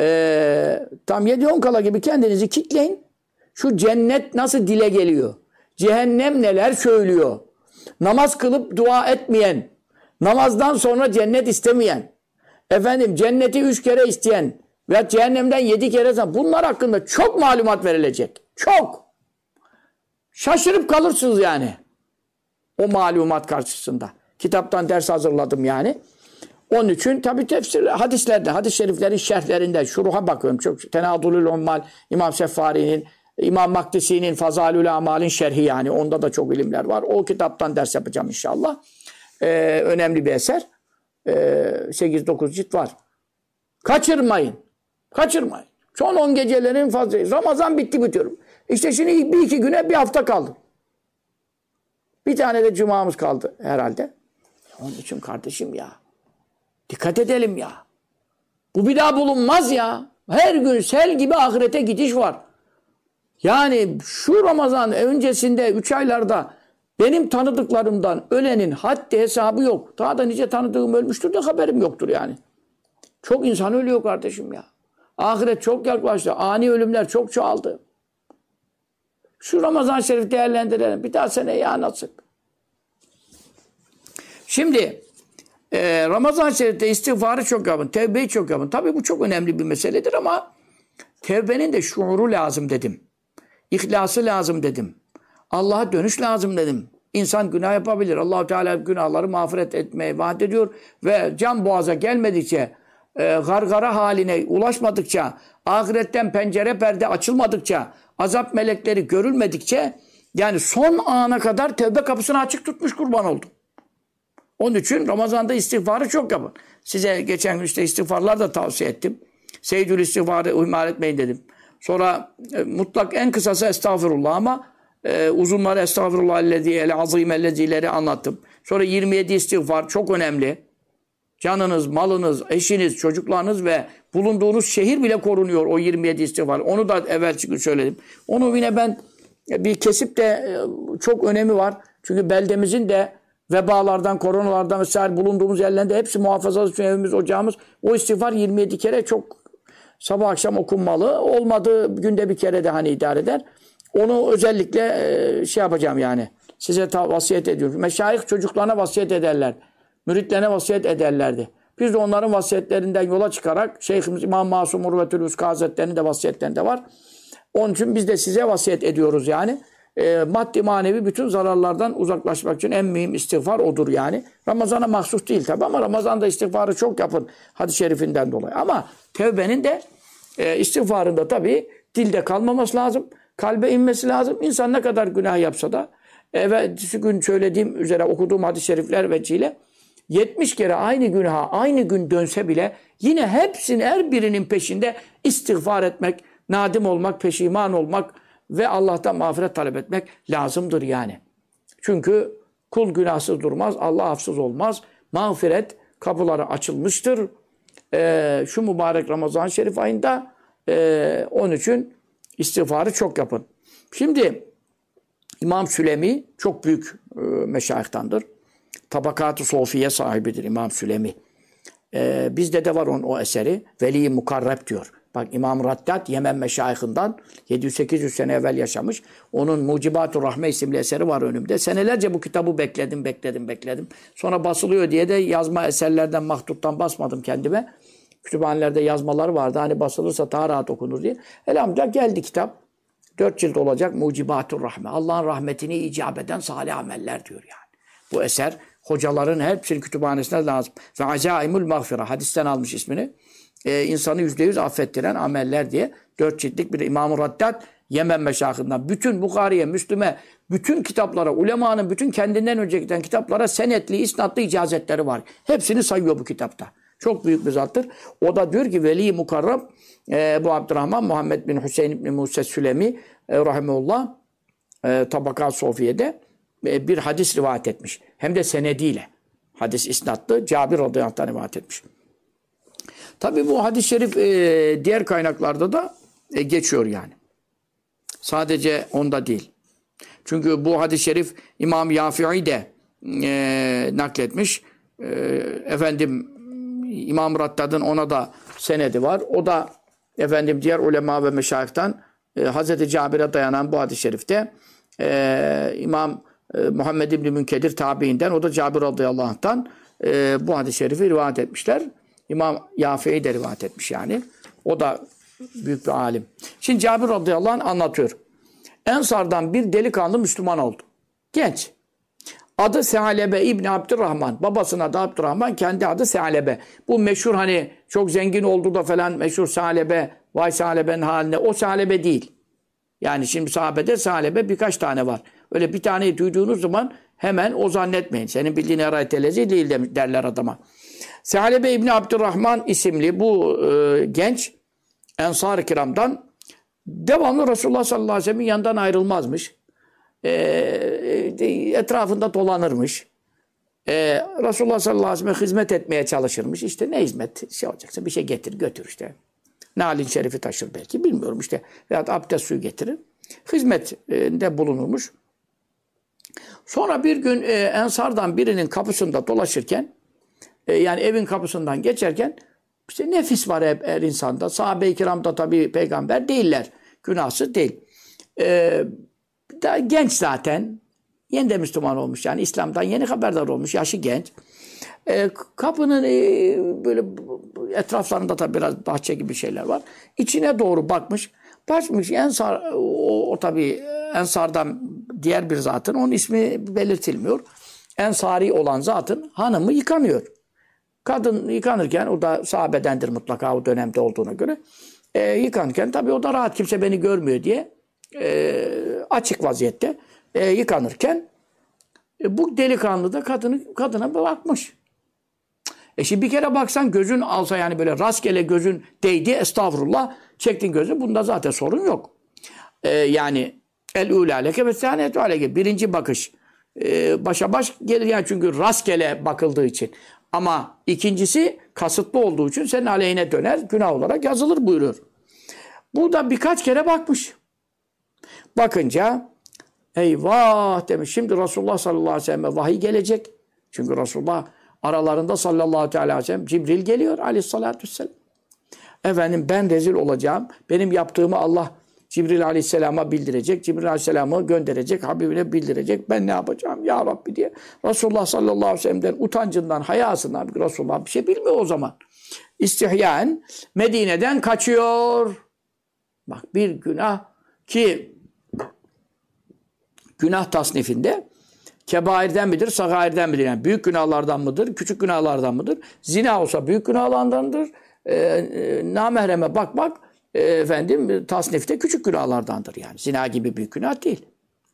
Tam 7-10 kala gibi kendinizi kitleyin. Şu cennet nasıl dile geliyor? Cehennem neler söylüyor? Namaz kılıp dua etmeyen, namazdan sonra cennet istemeyen, efendim cenneti 3 kere isteyen ve cehennemden 7 kere, bunlar hakkında çok malumat verilecek. Çok. Şaşırıp kalırsınız yani. O malumat karşısında. Kitaptan ders hazırladım yani. Onun için tabi tefsir hadislerde, hadis-i şeriflerin şerhlerinde şuruha bakıyorum. Çok Tenadulul Ummal, İmam Seffari'nin, İmam Makdisi'nin Fazalül Amal'in şerhi yani. Onda da çok ilimler var. O kitaptan ders yapacağım inşallah. Önemli bir eser. 8-9 cilt var. Kaçırmayın. Kaçırmayın. Son 10 gecelerin fazla. Ramazan bitti bitiyorum. İşte şimdi 1-2 güne bir hafta kaldı. Bir tane de cumamız kaldı herhalde. Onun için kardeşim ya. Dikkat edelim ya. Bu bir daha bulunmaz ya. Her gün sel gibi ahirete gidiş var. Yani şu Ramazan öncesinde 3 aylarda benim tanıdıklarımdan ölenin haddi hesabı yok. Daha da nice tanıdığım ölmüştür de haberim yoktur yani. Çok insan ölüyor kardeşim ya. Ahiret çok yaklaştı. Ani ölümler çok çoğaldı. Şu Ramazan-ı Şerif değerlendirelim. Bir daha seneye ya nasip. Şimdi Ramazan-ı Şerif'te istiğfarı çok yapın. Tevbeyi çok yapın. Tabii bu çok önemli bir meseledir ama tevbenin de şuuru lazım dedim. İhlası lazım dedim. Allah'a dönüş lazım dedim. İnsan günah yapabilir. Allah-u Teala günahları mağfiret etmeyi vaat ediyor ve can boğaza gelmedikçe, gargara haline ulaşmadıkça, ahiretten pencere perde açılmadıkça, azap melekleri görülmedikçe, yani son ana kadar tevbe kapısını açık tutmuş kurban oldu. Onun için Ramazan'da istiğfarı çok yapın. Size geçen gün işte istiğfarlar da tavsiye ettim. Seyyidül istiğfarı ihmal etmeyin dedim. Sonra mutlak en kısası estağfurullah ama uzunları estağfurullahellezî el azîmellezileri anlattım. Sonra 27 istiğfar çok önemli. Canınız, malınız, eşiniz, çocuklarınız ve bulunduğunuz şehir bile korunuyor o 27 istiğfar. Onu da evvelki gün söyledim. Onu yine ben bir kesip de çok önemi var. Çünkü beldemizin de vebalardan, koronalardan vesaire bulunduğumuz yerlerde hepsi muhafaza için evimiz, ocağımız. O istiğfar 27 kere çok sabah akşam okunmalı. Olmadığı günde bir kere de hani idare eder. Onu özellikle şey yapacağım yani. Size vasiyet ediyorum. Meşayih çocuklarına vasiyet ederler. Müritlerine vasiyet ederlerdi. Biz de onların vasiyetlerinden yola çıkarak Şeyhimiz İmam Masum Urvetül Üskâ Hazretleri'nin de vasiyetlerinde var. Onun için biz de size vasiyet ediyoruz yani. Maddi manevi bütün zararlardan uzaklaşmak için en mühim istiğfar odur yani. Ramazana mahsus değil tabi ama Ramazan'da istiğfarı çok yapın hadis-i şerifinden dolayı. Ama tevbenin de istiğfarında tabi dilde kalmaması lazım. Kalbe inmesi lazım. İnsan ne kadar günah yapsa da evvelsi gün söylediğim üzere okuduğum hadis-i şerifler vecihle 70 kere aynı günaha aynı gün dönse bile yine hepsinin her birinin peşinde istiğfar etmek, nadim olmak, peşiman olmak ve Allah'tan mağfiret talep etmek lazımdır yani. Çünkü Kul günahsız durmaz, Allah hafsız olmaz. Mağfiret kapıları açılmıştır. Şu mübarek Ramazan-ı Şerif ayında onun için istiğfarı çok yapın. Şimdi İmam Sülemi çok büyük meşayihtandır. Tabakat-ı Sofiye sahibidir İmam Sülemi. Bizde de var onun o eseri. Veli-i Mukarreb diyor. Bak İmam Raddad Yemen meşayihinden 700-800 sene evvel yaşamış. Onun Mucibat-ı Rahme isimli eseri var önümde. Senelerce bu kitabı bekledim. Sonra basılıyor diye de yazma eserlerden, mahduttan basmadım kendime. Kütüphanelerde yazmalar vardı. Hani basılırsa daha rahat okunur diye. Elhamdülillah geldi kitap. 4 cilt olacak Mucibat-ı Rahme. Allah'ın rahmetini icap eden salih ameller diyor yani. Bu eser hocaların hepsinin kütüphanesine lazım. Ve acaimul mağfira. Hadisten almış ismini. İnsanı %100 affettiren ameller diye 4 ciltlik bir İmam-ı Raddad Yemen meşayihinden bütün Bukhari'ye, Müslüme, bütün kitaplara, ulemanın bütün kendinden önce giden kitaplara senetli, isnatlı icazetleri var. Hepsini sayıyor bu kitapta. Çok büyük bir zattır. O da diyor ki Veli-i Mukarrab bu Abdurrahman Muhammed bin Hüseyin bin Musa Sülemi rahimehullah Tabakat Sofiye'de bir hadis rivayet etmiş. Hem de senediyle. Hadis isnatlı. Cabir radıyallahu anh'tan rivayet etmiş. Tabi bu hadis-i şerif diğer kaynaklarda da geçiyor yani. Sadece onda değil. Çünkü bu hadis-i şerif İmam Yafi'i de nakletmiş. İmam Raddad'ın ona da senedi var. O da diğer ulema ve meşayihtan Hazreti Cabir'e dayanan bu hadis-i şerifte İmam Muhammed İbni Münkedir tabiinden, o da Cabir radıyallahu anh'tan bu hadis-i şerifi rivayet etmişler. İmam Yafi'i de rivayet etmiş yani. O da büyük bir alim. Şimdi Cabir radıyallahu anh anlatıyor. Ensardan bir delikanlı Müslüman oldu. Genç. Adı Sealebe İbni Abdurrahman. Babasının adı Abdurrahman, kendi adı Sealebe. Bu meşhur hani çok zengin oldu da falan meşhur Sealebe, vay Sealebe'nin haline. O Sealebe değil. Yani şimdi sahabede Sealebe birkaç tane var. Öyle bir taneyi duyduğunuz zaman hemen o zannetmeyin. Senin bildiğin eray telezi değil derler adama. Sealebe İbni Abdurrahman isimli bu genç Ensar-ı Kiram'dan devamlı Resulullah sallallahu aleyhi ve sellem'in yanından ayrılmazmış. Etrafında dolanırmış. Resulullah sallallahu aleyhi ve sellem hizmet etmeye çalışırmış. İşte ne hizmet şey olacaksa bir şey getir götür işte. Nalin şerifi taşır belki bilmiyorum işte. Veyahut abdest suyu getirir. Hizmette bulunurmuş. Sonra bir gün Ensardan birinin kapısında dolaşırken yani evin kapısından geçerken işte nefis var her insanda. Sahabe-i kiram da tabii peygamber değiller. Günahsız değil. Daha genç zaten. Yeni de Müslüman olmuş yani. İslam'dan yeni haberdar olmuş. Yaşı genç. Kapının böyle etraflarında tabii biraz bahçe gibi şeyler var. İçine doğru bakmış. Bakmış Ensar, o tabii Ensar'dan diğer bir zatın, onun ismi belirtilmiyor. Ensari olan zatın hanımı yıkanıyor. Kadın yıkanırken, o da sahabedendir mutlaka o dönemde olduğuna göre. Yıkanırken tabii o da rahat, kimse beni görmüyor diye açık vaziyette yıkanırken bu delikanlı da kadına bakmış. Şimdi bir kere baksan gözün alsa yani böyle rastgele gözün değdi estağfurullah çektin gözü, bunda zaten sorun yok. Yani el-ûlâ leke ve sânetu aleyke, birinci bakış başa baş gelir yani, çünkü rastgele bakıldığı için. Ama ikincisi kasıtlı olduğu için senin aleyhine döner, günah olarak yazılır buyuruyor. Bu da birkaç kere bakmış. Bakınca eyvah demiş, şimdi Resulullah sallallahu aleyhi ve sellem'e vahiy gelecek. Çünkü Resulullah aralarında sallallahu aleyhi ve sellem Cibril geliyor aleyhissalatü vesselam. Efendim ben rezil olacağım. Benim yaptığımı Allah Cibril aleyhisselama bildirecek. Cibril aleyhisselamı gönderecek. Habibine bildirecek. Ben ne yapacağım ya Rabbi diye. Resulullah sallallahu aleyhi ve sellem'den utancından, hayasından, Resulullah bir şey bilmiyor o zaman. İstihyaen Medine'den kaçıyor. Bak bir günah ki günah tasnifinde kebairden midir, sagairden midir? Yani büyük günahlardan mıdır, küçük günahlardan mıdır? Zina olsa büyük günahlardandır. Namehreme bakmak tasnifte küçük günahlardandır yani. Zina gibi büyük günah değil.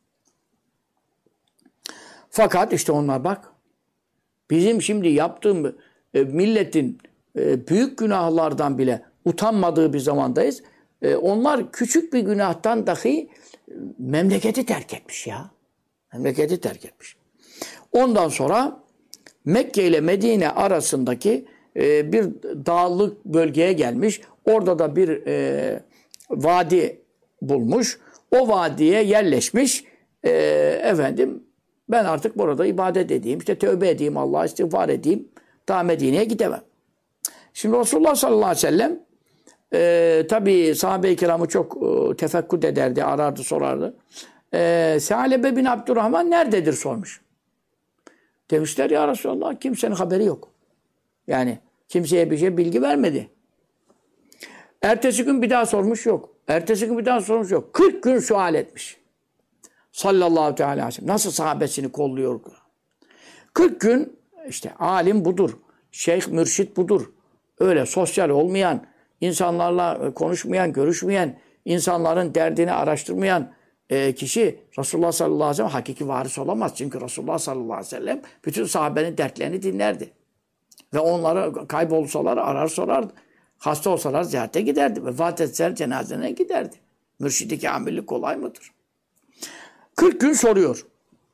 Fakat işte onlar bak, bizim şimdi yaptığım milletin büyük günahlardan bile utanmadığı bir zamandayız. Onlar küçük bir günahtan dahi memleketi terk etmiş ya. Memleketi terk etmiş. Ondan sonra Mekke ile Medine arasındaki bir dağlık bölgeye gelmiş. Orada da bir vadi bulmuş. O vadiye yerleşmiş. Efendim ben artık burada ibadet edeyim, işte tövbe edeyim, Allah'a istiğfar edeyim. Daha Medine'ye gidemem. Şimdi Resulullah sallallahu aleyhi ve sellem tabi sahabe-i kiramı çok tefekkür ederdi, arardı, sorardı. Sa'lebe bin Abdurrahman nerededir sormuş. Demişler ya Resulallah kimsenin haberi yok. Yani kimseye bir şey bilgi vermedi. Ertesi gün bir daha sormuş yok. Ertesi gün bir daha sormuş yok. 40 gün sual etmiş. Sallallahu teala aleyhi ve sellem. Nasıl sahabesini kolluyor? 40 gün işte alim budur. Şeyh mürşit budur. Öyle sosyal olmayan, insanlarla konuşmayan, görüşmeyen, insanların derdini araştırmayan kişi Resulullah sallallahu aleyhi ve sellem hakiki varis olamaz. Çünkü Resulullah sallallahu aleyhi ve sellem bütün sahabenin dertlerini dinlerdi. Ve onları kaybolsalar arar sorardı. Hasta olsalar ziyarete giderdi. Vefat etseler cenazene giderdi. Mürşid-i kamillik kolay mıdır? 40 gün soruyor.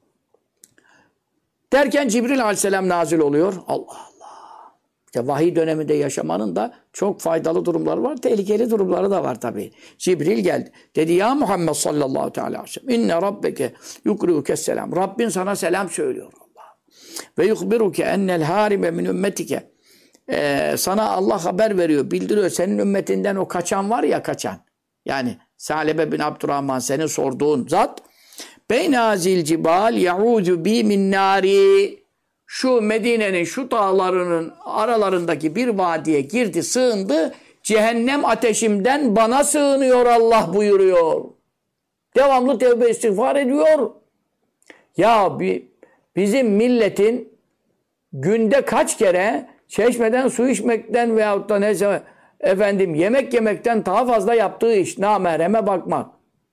Derken Cibril aleyhisselam nazil oluyor. Allah Allah. İşte vahiy döneminde yaşamanın da çok faydalı durumları var. Tehlikeli durumları da var tabii. Cibril geldi. Dedi ya Muhammed sallallahu aleyhi ve sellem. İnne rabbeke yukriuke selam. Rabbin sana selam söylüyor Allah. Ve yukbiruke ennel harime min ümmetike. Sana Allah haber veriyor, bildiriyor. Senin ümmetinden o kaçan var ya kaçan. Yani Sa'lebe bin Abdurrahman senin sorduğun zat. Beynazil cibal yaudu bi min nari. Şu Medine'nin şu dağlarının aralarındaki bir vadiye girdi, sığındı. Cehennem ateşimden bana sığınıyor Allah buyuruyor. Devamlı tevbe istiğfar ediyor. Ya bizim milletin günde kaç kere çeşmeden su içmekten veyahut da neyse efendim yemek yemekten daha fazla yaptığı iş namahreme bakmak.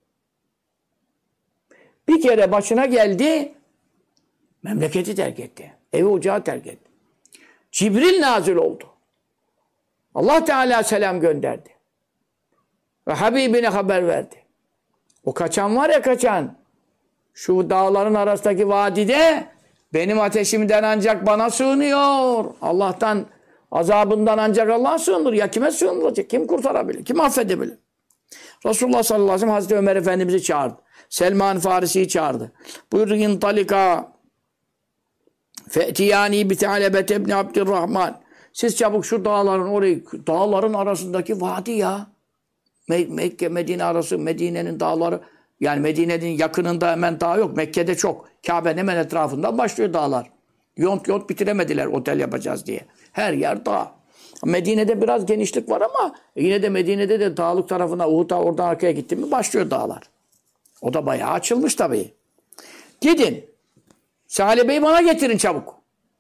Bir kere başına geldi, memleketi terk etti. Evi ocağı terk etti. Cibril nazil oldu. Allah Teala selam gönderdi. Ve Habibine haber verdi. O kaçan var ya kaçan. Şu dağların arasındaki vadide benim ateşimden ancak bana sığınıyor. Allah'tan, azabından ancak Allah sığınır. Ya kime sığınılacak? Kim kurtarabilir? Kim affedebilir? Resulullah sallallahu aleyhi ve sellem Hazreti Ömer Efendimiz'i çağırdı. Selman Farisi'yi çağırdı. Buyurdu intalika fe'tiyani bi Te'alebet ibn Abdurrahman. Siz çabuk şu dağların arasındaki vadi ya. Mekke Medine arası, Medine'nin dağları. Yani Medine'nin yakınında hemen dağ yok. Mekke'de çok. Kabe'nin hemen etrafından başlıyor dağlar. Yont bitiremediler otel yapacağız diye. Her yer dağ. Medine'de biraz genişlik var ama yine de Medine'de de dağlık tarafına Uhud'a oradan arkaya gittim mi başlıyor dağlar. O da bayağı açılmış tabii. Gidin. Sa'lebe'yi bana getirin çabuk.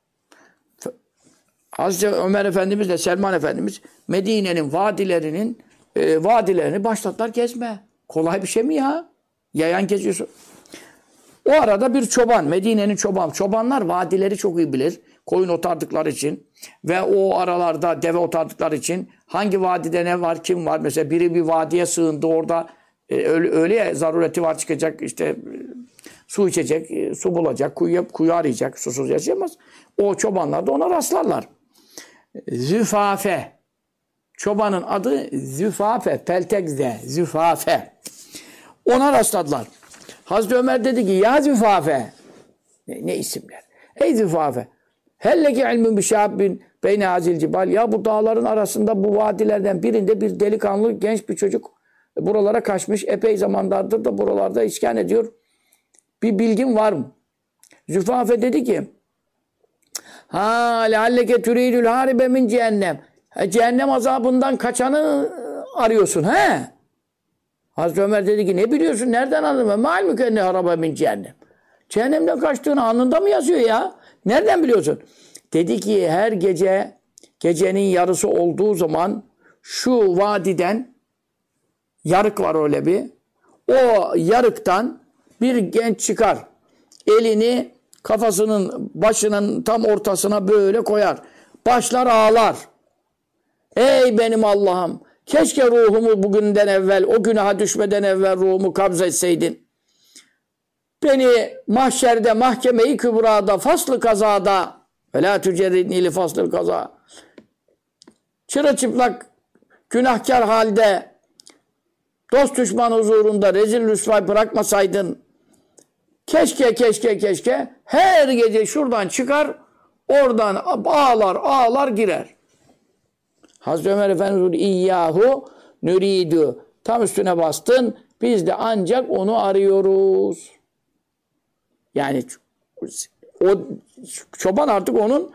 Hazreti Ömer Efendimiz de Selman Efendimiz Medine'nin vadilerini başlattılar gezme. Kolay bir şey mi ya? Yayan geziyorsun. O arada bir çoban, Medine'nin çobanlar vadileri çok iyi bilir. Koyun otardıkları için ve o aralarda deve otardıkları için hangi vadide ne var, kim var? Mesela biri bir vadiye sığındı orada öyle ya, zarureti var çıkacak işte su içecek, su bulacak, kuyu arayacak, susuz yaşayamaz. O çobanlar da ona rastlarlar. Züfafe. Çobanın adı Züfafe, Peltekze, Züfafe. Ona rastladılar. Hazreti Ömer dedi ki ya Züfafe. Ne isimler? Ey Züfafe. Helleki ilmin bişâbbin beyne hazil cibal. Ya bu dağların arasında bu vadilerden birinde bir delikanlı genç bir çocuk buralara kaçmış. Epey zamanlardır da buralarda iskan ediyor. Bir bilgin var mı? Züfafe dedi ki ha lealleke türidül haribe min cehennem. Cehennem azabından kaçanı arıyorsun he? Hazreti Ömer dedi ki ne biliyorsun? Nereden anladın? Mal mükenne harabe min cehennem. Cehennemden kaçtığını alnında mı yazıyor ya? Nereden biliyorsun? Dedi ki her gecenin yarısı olduğu zaman şu vadiden yarık var öyle bir. O yarıktan bir genç çıkar. Elini kafasının başının tam ortasına böyle koyar. Başlar ağlar. Ey benim Allah'ım! Keşke ruhumu bugünden evvel, o günaha düşmeden evvel ruhumu kabz etseydin. beni mahşerde, mahkeme-i kübrada, faslı kazada ve la tücerridni li faslıl kaza çırılçıplak günahkar halde dost düşman huzurunda rezil rüsvay bırakmasaydın keşke her gece şuradan çıkar oradan ağlar girer. Hazreti Ömer Efendimiz İyyahu nüridu tam üstüne bastın biz de ancak onu arıyoruz. Yani o çoban artık onun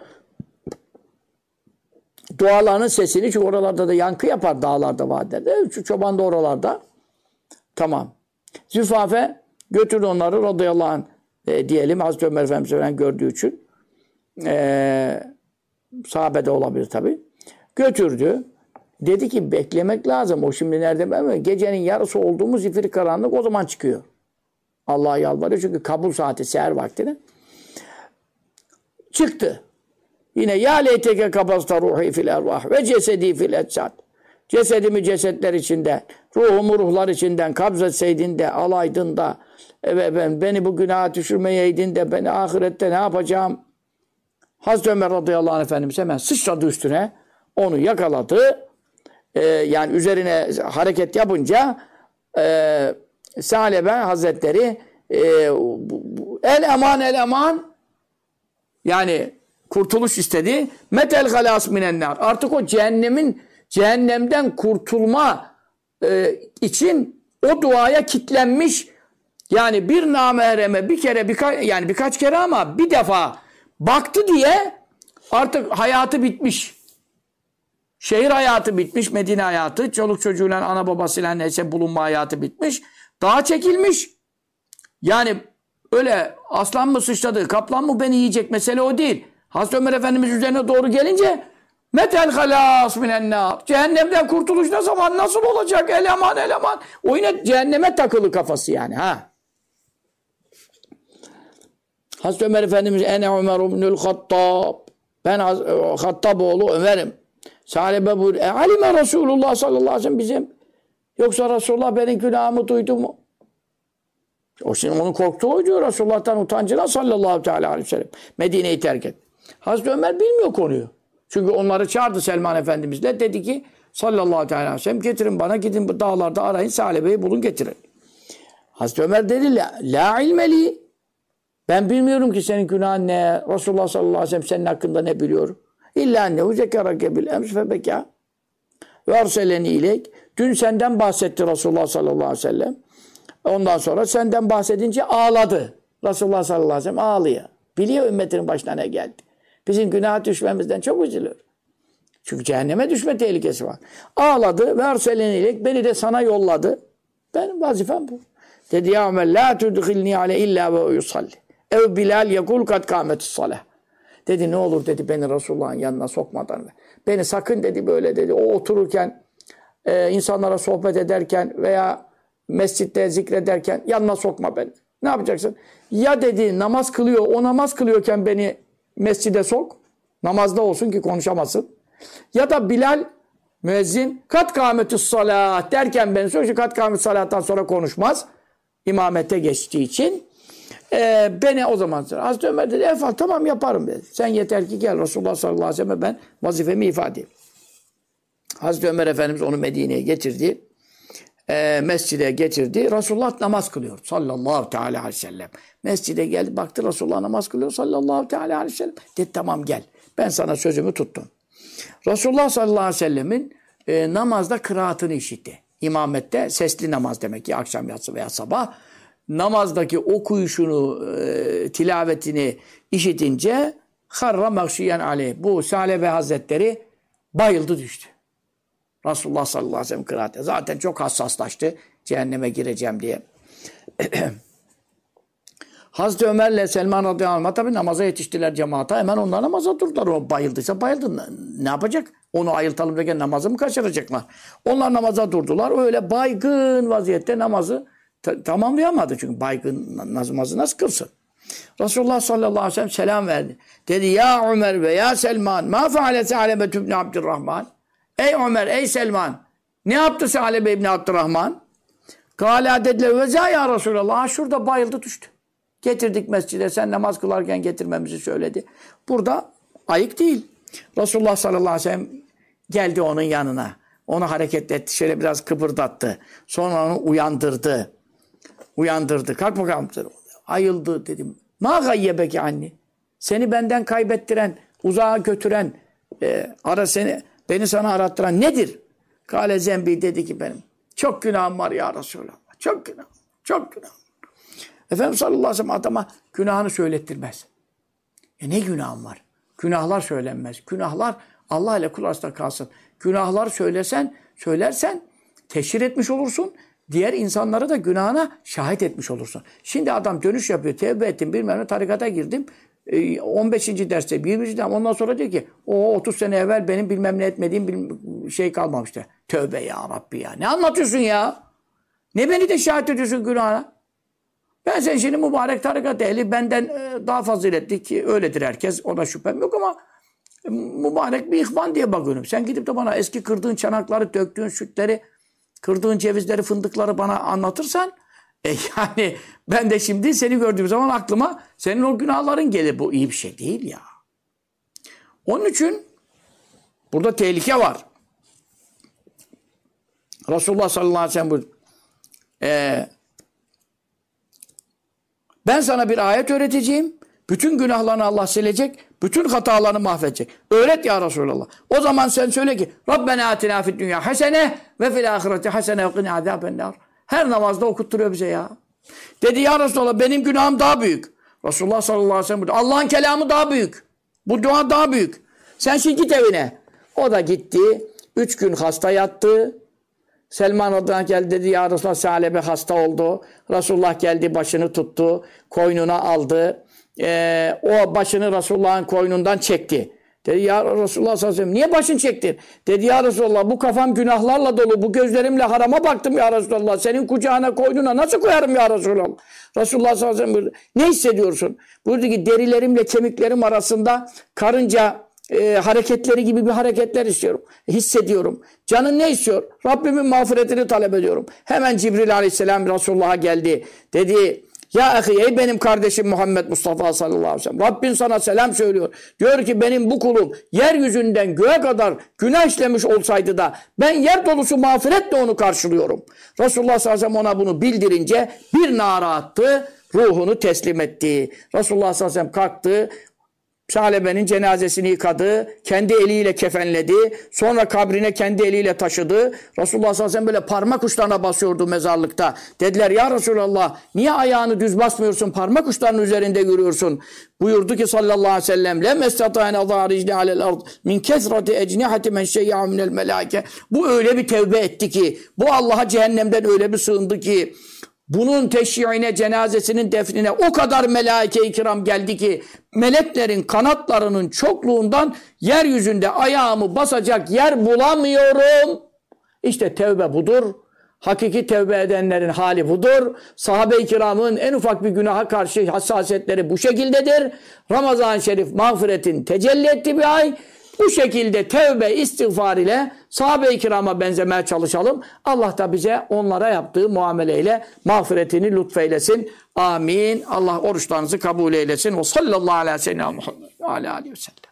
dualarının sesini çünkü oralarda da yankı yapar dağlarda vadilerde. Şu çoban da oralarda. Tamam. Züfafe götürdü onları radıyallahu anh diyelim. Hazreti Ömer Efendimiz'i gördüğü için. Sahabede olabilir tabii. Götürdü. Dedi ki beklemek lazım. O şimdi nerede? Gecenin yarısı olduğumuz zifiri karanlık o zaman çıkıyor. Allah'a yalvarıyor çünkü kabul saati seher vaktine. Çıktı. Yine ya leyteke kabasta ruhi fil ervah ve cesedi fil etsad. Cesedimi cesetler içinde, ruhumu ruhlar içinden kabz etseydin de, alaydın da, beni bu günaha düşürmeyeydin de, beni ahirette ne yapacağım? Hazreti Ömer radıyallahu anh Efendimiz hemen sıçradı üstüne, onu yakaladı. Yani üzerine hareket yapınca Sa'lebe Hazretleri el eman yani kurtuluş istedi. Metel halas minennar. Artık o cehennemden kurtulma için o duaya kitlenmiş. Yani bir namahreme bir kere birkaç kere ama bir defa baktı diye artık hayatı bitmiş. Şehir hayatı bitmiş, Medine hayatı, çoluk çocuğuyla, ana babasıyla neyse bulunma hayatı bitmiş. Dağa çekilmiş. Yani öyle aslan mı sıçradı, kaplan mı beni yiyecek mesele o değil. Hazreti Ömer Efendimiz üzerine doğru gelince metel halas minennâr. Cehennemden kurtuluş ne zaman, nasıl olacak? Eleman. O yine cehenneme takılı kafası yani. Ha. Hazreti Ömer Efendimiz ene Ömer ibnül Hattab. Ben Hattab oğlu Ömer'im. Sahabe buyuruyor. Alime Resulullah sallallahu aleyhi ve sellem bizim. Yoksa Resulullah benim günahımı duydu mu? O şimdi onun korktuğu oydu. Resulullah'tan utancına sallallahu aleyhi ve sellem. Medine'yi terk et. Hazreti Ömer bilmiyor konuyu. Çünkü onları çağırdı Selman Efendimizle. Dedi ki sallallahu aleyhi ve sellem getirin bana gidin bu dağlarda arayın Salebe'yi bulun getirin. Hazreti Ömer dedi la ilmeli. Ben bilmiyorum ki senin günahın ne. Resulullah sallallahu aleyhi ve sellem senin hakkında ne biliyor. İlla ennehu zekerake bil ems febeka. Ve arseleni ilek. Dün senden bahsetti Resulullah sallallahu aleyhi ve sellem. Ondan sonra senden bahsedince ağladı. Resulullah sallallahu aleyhi ve sellem ağlıyor. Biliyor ümmetinin başına ne geldi. Bizim günaha düşmemizden çok üzülür. Çünkü cehenneme düşme tehlikesi var. Ağladı ve arseleni ilek. Beni de sana yolladı. Benim vazifem bu. Dedi ya Ömer la tudkhilni ale illa ve yusalli. Ev Bilal yekul kat kâmetis salah. Dedi ne olur dedi beni Resulullah'ın yanına sokmadan. Beni sakın dedi böyle dedi. O otururken, insanlara sohbet ederken veya mescitte zikrederken yanına sokma beni. Ne yapacaksın? Ya dedi namaz kılıyor. O namaz kılıyorken beni mescide sok. Namazda olsun ki konuşamasın. Ya da Bilal müezzin kat kâmetis salah derken beni sok. Kat kâmetis salahtan sonra konuşmaz. İmamete geçtiği için. Beni o zaman Hazreti Ömer dedi tamam yaparım dedi. Sen yeter ki gel Resulullah sallallahu aleyhi ve sellem ben vazifemi ifade edeyim. Hazreti Ömer Efendimiz onu Medine'ye getirdi. Mescide getirdi. Resulullah namaz kılıyor sallallahu teala aleyhi ve sellem. Mescide geldi baktı Resulullah namaz kılıyor sallallahu teala aleyhi ve sellem. Dedi tamam gel ben sana sözümü tuttum. Resulullah sallallahu aleyhi ve sellemin namazda kıraatını işitti. İmamette sesli namaz demek ki akşam yatsı veya sabah. Namazdaki okuyuşunu, tilavetini işitince harra mağşiyen aleyh. Bu Salebe Hazretleri bayıldı düştü. Resulullah sallallahu aleyhi ve sellem kıraatte. Zaten çok hassaslaştı cehenneme gireceğim diye. Hazreti Ömer'le Selman radıyallahu anh tabi namaza yetiştiler cemaata. Hemen onlar namaza durdular. O bayıldıysa bayıldı. Ne yapacak? Onu ayıltalım derken namazı mı kaçıracaklar? Onlar namaza durdular. Öyle baygın vaziyette namazı tamamlayamadı. Çünkü baygın namazı nasıl kılsın? Resulullah sallallahu aleyhi ve sellem selam verdi. Dedi ya Ömer ve ya Selman ma feale Sa'lebe ibn Abdurrahman. Ey Ömer, ey Selman ne yaptı Sa'lebe ibn Abdurrahman? Kâlâ dediler ve zâ ya Resulallah. Şurada bayıldı düştü. Getirdik mescide. Sen namaz kılarken getirmemizi söyledi. Burada ayık değil. Resulullah sallallahu aleyhi ve sellem geldi onun yanına. Onu hareket etti. Şöyle biraz kıpırdattı. Sonra onu uyandırdı. Uyandırdı. Kalk bakalım. Ayıldı dedim. Ma gayyebeki anni. Seni benden kaybettiren, uzağa götüren, beni sana arattıran nedir? Kale zembi, dedi ki benim çok günahım var ya Resulallah. Çok günah. Çok günah. Efendimiz sallallahu aleyhi ve sellem adama günahını söylettirmez. Ne günahım var? Günahlar söylenmez. Günahlar Allah ile kul arasında kalsın. Günahlar söylersen teşhir etmiş olursun. Diğer insanları da günahına şahit etmiş olursun. Şimdi adam dönüş yapıyor. Tevbe ettim, bilmem ne, tarikata girdim. 15. derste, 20. derste, ondan sonra diyor ki o 30 sene evvel benim bilmem ne etmediğim şey kalmamıştı. Tövbe ya Rabbi ya. Ne anlatıyorsun ya? Ne beni de şahit ediyorsun günahına? Ben sen şimdi mübarek tarikat ehli, benden daha faziletli ki öyledir herkes. Ona şüphem yok ama mübarek bir ihvan diye bakıyorum. Sen gidip de bana eski kırdığın çanakları, döktüğün sütleri, kırdığın cevizleri, fındıkları bana anlatırsan yani ben de şimdi seni gördüğüm zaman aklıma senin o günahların gelir. Bu iyi bir şey değil ya. Onun için burada tehlike var. Resulullah sallallahu aleyhi ve sellem buyurdu. Ben sana bir ayet öğreteceğim. Bütün günahlarını Allah silecek. Bütün hatalarını mahvedecek. Öğret ya Resulallah. O zaman sen söyle ki Rabbena atina fid dünya hasene ve fil ahireti hasene ve qina azabennar. Her namazda okutturuyor bize ya. Dedi ya Resulallah benim günahım daha büyük. Resulullah sallallahu aleyhi ve sellem buyurdu. Allah'ın kelamı daha büyük. Bu dua daha büyük. Sen şimdi git evine. O da gitti. 3 gün hasta yattı. Selman adına geldi, dedi ya Resulallah Salebe hasta oldu. Resulullah geldi, başını tuttu. Koynuna aldı. O başını Resulullah'ın koynundan çekti. Dedi ya Resulullah sallallahu aleyhi ve sellem niye başını çektin? Dedi ya Resulullah bu kafam günahlarla dolu. Bu gözlerimle harama baktım ya Resulullah. Senin kucağına, koynuna nasıl koyarım ya Resulullah? Resulullah sallallahu aleyhi ve sellem buyurdu. Ne hissediyorsun? Buyurdu ki derilerimle kemiklerim arasında karınca hareketleri gibi bir hareketler istiyorum. Hissediyorum. Canın ne istiyor? Rabbimin mağfiretini talep ediyorum. Hemen Cibril aleyhisselam Resulullah'a geldi. Dedi ya ahi, ey benim kardeşim Muhammed Mustafa sallallahu aleyhi ve sellem. Rabbin sana selam söylüyor. Diyor ki benim bu kulum yeryüzünden göğe kadar günah işlemiş olsaydı da ben yer dolusu mağfiretle onu karşılıyorum. Resulullah sallallahu aleyhi ve sellem ona bunu bildirince bir nara attı. Ruhunu teslim etti. Resulullah sallallahu aleyhi ve sellem kalktı. Salebe'nin cenazesini yıkadı, kendi eliyle kefenledi, sonra kabrine kendi eliyle taşıdı. Resulullah sallallahu aleyhi ve sellem böyle parmak uçlarına basıyordu mezarlıkta. Dediler ya Resulallah niye ayağını düz basmıyorsun, parmak uçlarının üzerinde yürüyorsun? Buyurdu ki sallallahu aleyhi ve sellem lem estata'ne zârijne alel ard min kesrati ecnihati men şey'a minel melâke. Bu öyle bir tevbe etti ki, bu Allah'a cehennemden öyle bir sığındı ki, bunun teşyiine, cenazesinin defnine o kadar melaike-i kiram geldi ki meleklerin kanatlarının çokluğundan yeryüzünde ayağımı basacak yer bulamıyorum. İşte tevbe budur. Hakiki tevbe edenlerin hali budur. Sahabe-i kiramın en ufak bir günaha karşı hassasiyetleri bu şekildedir. Ramazan-ı Şerif mağfiretin tecelli ettiği bir ay. Bu şekilde tevbe, istiğfar ile sahabe-i kirama benzemeye çalışalım. Allah da bize onlara yaptığı muameleyle mağfiretini lütfeylesin. Amin. Allah oruçlarınızı kabul eylesin. Ve sallallahu aleyhi ve sellem Muhammed ve aleyhi ve sellem.